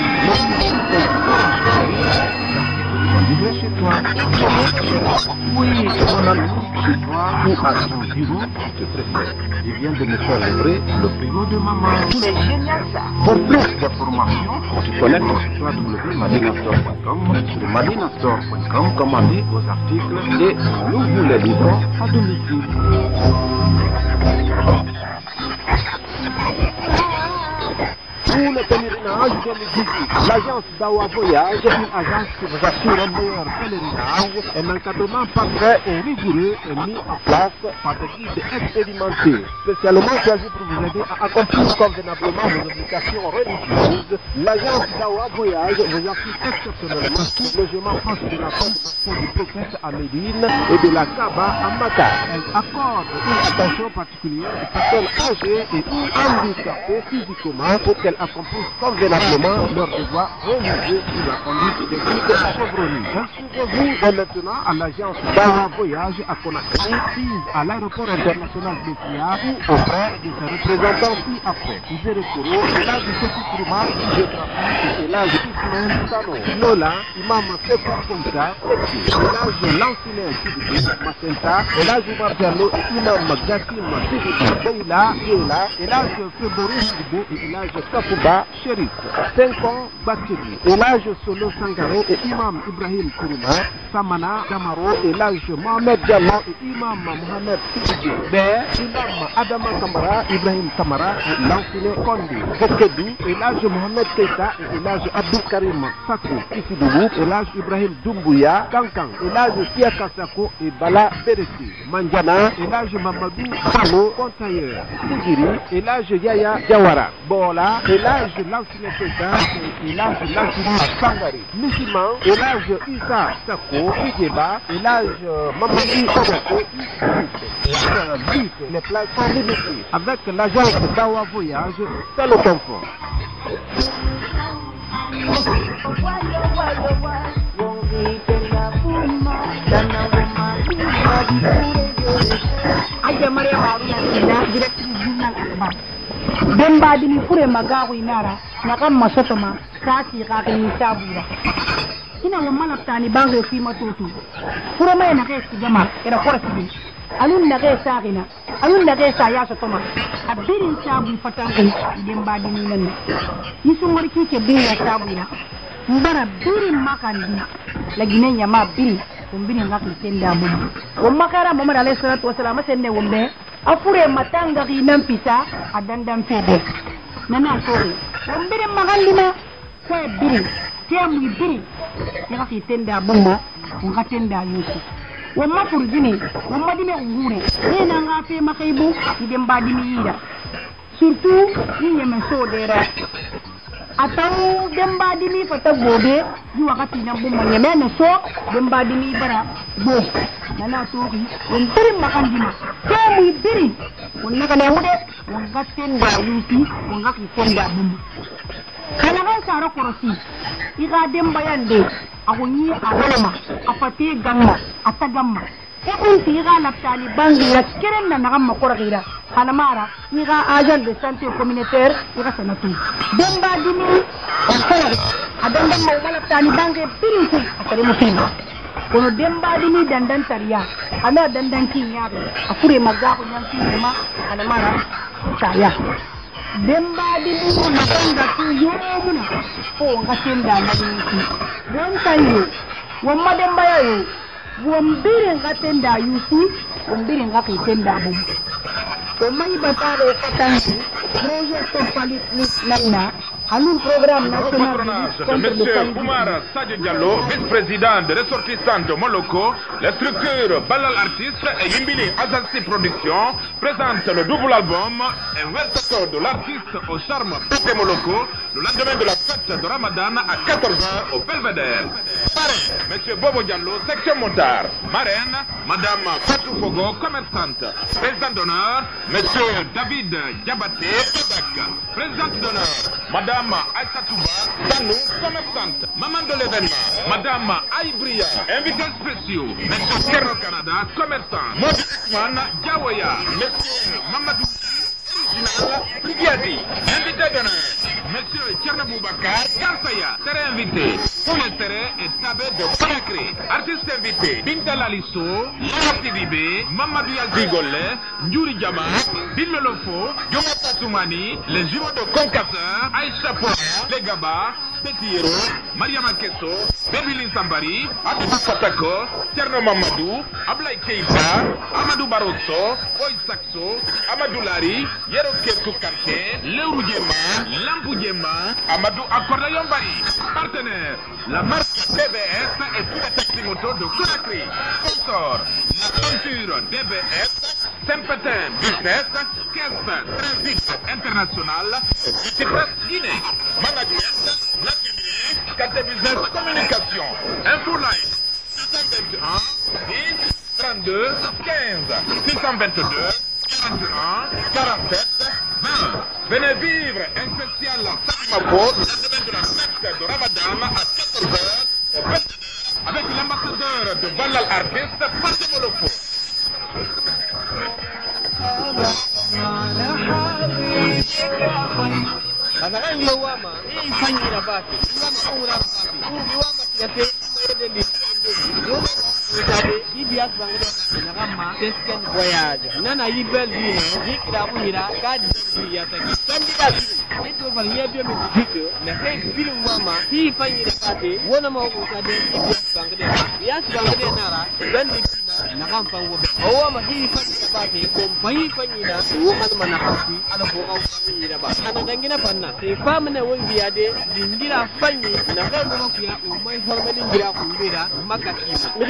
de chez toi. Oui, mon ami, chez toi ou à ton bureau, tu te préfères. Je viens de me faire livrer le frigo de maman. C'est génial ça. Pour plus d'informations, tu connectes sur w w w point madinastore point com, sur madinastore point com, commandez vos articles et nous vous les livrons à domicile. Pour le pèlerinage deux mille dix-huit, l'agence Dawa Voyage, une agence qui vous assure un meilleur pèlerinage, un encadrement parfait et rigoureux est mis en place par des guides expérimentés, spécialement choisis pour vous aider à accomplir convenablement vos obligations religieuses. L'agence Dawa Voyage vous assure exceptionnellement tout logement proche de la fondation du prophète à Médine et de la Kaaba à Makkah. Elle accorde une attention particulière aux personnes âgées et handicapées physiquement pour qu'elles accomplissent convenablement leurs devoirs religieux sous la conduite des guides chevronnés. Inscrivez-vous dès maintenant à l'agence Dawa Voyage à Conakry, prise à l'aéroport international de Fia ou auprès de ses représentants ci-après. zéro Koro, l'âge de Sekou Tourma, géographie et l'âge d'Ismaël Sano. Lola, Imam Sekou Koumta, l'âge de Lansine Sidiki, Macenta, l'âge de Marjano et Imam Gassim Sidiki, Beila, Yela, l'âge de Frédéric Sidibé et l'âge de Kapouba, Chérif, cinq ans, Bakiri, l'âge Solo Sangaro et Imam Ibrahim Kourouma, Samana, Damaro, et l'âge Mohamed Diallo et Imam Mohamed Sidibé, Ber, Imam Adama Kamara, Ibrahim Kamara et Lansine Kondi, Kekedou, et l'âge Mohamed Keita et l'âge Abdou Karim Sakou, Ifidoubou, et l'âge Ibrahim Doumbouya, Kankan, et l'âge Siaka Sako et Bala Beressi, Manjana, et l'âge Mamadou Salo, Contailleur, Sigiri, et l'âge Yaya Diawara, Bola, et l'âge Lansine Keita et l'âge Lansine Sangari, Missiman, et l'âge Issa Sako, Idjeba, et l'âge Mamadou Sako, les places sont limitées. Avec l'agence Dawa Voyage, c'est le confort. Demba dini kure magawi nara na kan masotoma kasi ka kan sabura ina wa malaptani bango fi matutu kure mai na kai jama era korasi alun na kai sagina alun da kai sa ya sotoma abirin sabu fatangu demba dini nan ni sun warki ke bin ya sabuna mbara birin makandi lagi ne nyama birin kumbini ngaki tenda mu wa makara Muhammad alayhi salatu wasalam senne wombe afure matanga ginan pisa adandan fede nana sori wombere magandina ko biri temu biri ngaki tenda bombo ngaki tenda yusi wamma furjini wamma dine ngure ina ngafe makaibu idem badimi yida surtout ni yeme so dera atau demba dimi fata gobe di wakati na bumma nyeme na so demba dimi bara bo nana toki on biri makandima temu biri on naka ne wude on gatten da yusi on ngaki tenda bumma kala ga sara korosi iga demba yande agonyi agolama apate gamma atagamma ekun tiga la taliban la keren na ngamma koragira hanamara iga agent de santé communautaire iga sanatu demba dimi on adanda mo wala taliban ge pirinti akare musima kono demba dimi dandan tariya ana dandan kinya akure magago nyanti ma hanamara saya demba dimi na tanda tu yomuna ko ngatenda na dimi don tayo wamma demba yayo wombire ngatenda yusi wombire ngakitenda bum omai batare katangi projet topalitis nana un programme national de M. Koumar Sadio Diallo, vice-président de ressortissant de Moloko, la structure Balal Artiste et Yimbili Azalsi Production présente le double album Un verso de l'artiste au charme Pété Moloko, le lendemain de la fête de Ramadan à quatorze heures au Belvédère. Parrain, M. Bobo Diallo, section Montard. Marraine, Madame Fatou Fogo, commerçante. Président d'honneur, M. David Diabaté, Pédac. Présidente d'honneur, Madame Aïsatouba, Tanou, commerçante. Maman de l'événement, Madame Aïbria, invité spéciaux, M. Kerno Canada, commerçant. Maudit Isman, Diawoya, M. Mamadou, original, Prigiadi, invité d'honneur, M. Tcherno Boubakar, Karsaya, très invité. Son intérêt est tabé de Conakry. Artistes invités, Binta Lalisso, Lara Sidibé, Mamadou Yaldigolé, Ndjouri Diama, Bill Lofo, Diomata Toumani, les jumeaux de Concasseur, Aïcha Poira, Les Gaba, Petit Hero, Mariama Kesso, Bébilin Sambari, Abdou Fatako, Tierno Mamadou, Ablaï Keïta, Amadou Barosso, Oy Saxo, Amadou Lari, Yero Ketou Karché, Leurou Djema, Lampou Djema, Amadou Akordayon Bari. Partenaire, la marque D B S et tous les taximotos de Conakry. Sponsor, la ceinture D B S, Saint-Pétain Business, Caisse Transit International, Cypress Guinée, Management, La Guinée, Carte Business Communication, Info Life, six cent vingt et un, dix, trente-deux, quinze, six cent vingt-deux, quarante et un, quarante-sept, vingt. Venez vivre un spécial Salimako, le lendemain de la fête de Ramadan à quatorze heures au vingt-deux heures avec l'ambassadeur de Balal Artiste, Fatou Molofo. Kadang lawama, ini fanyi rabati, lama ura rabati, ubi wama kiasi, mede li, yoma utabe, ibias bangde, nakama, tesken voyage, nana ibel dina, jikira muhira, kadi ya taki, kandi kasi, itu valia bio mi dikyo, na kai bilu wama, hi fanyi rabati, wona mau utabe, ibias bangde, ibias bangde nara, gandi kina, nakampa wobe, awama hi fanyi rabati, kompanyi fanyi na, woman manakasi, ada boka fanyi rabati, ana dangina panna. Te famna wongi ade dingira fanyi na ga mo kuya umai hormalin gira kumbira makati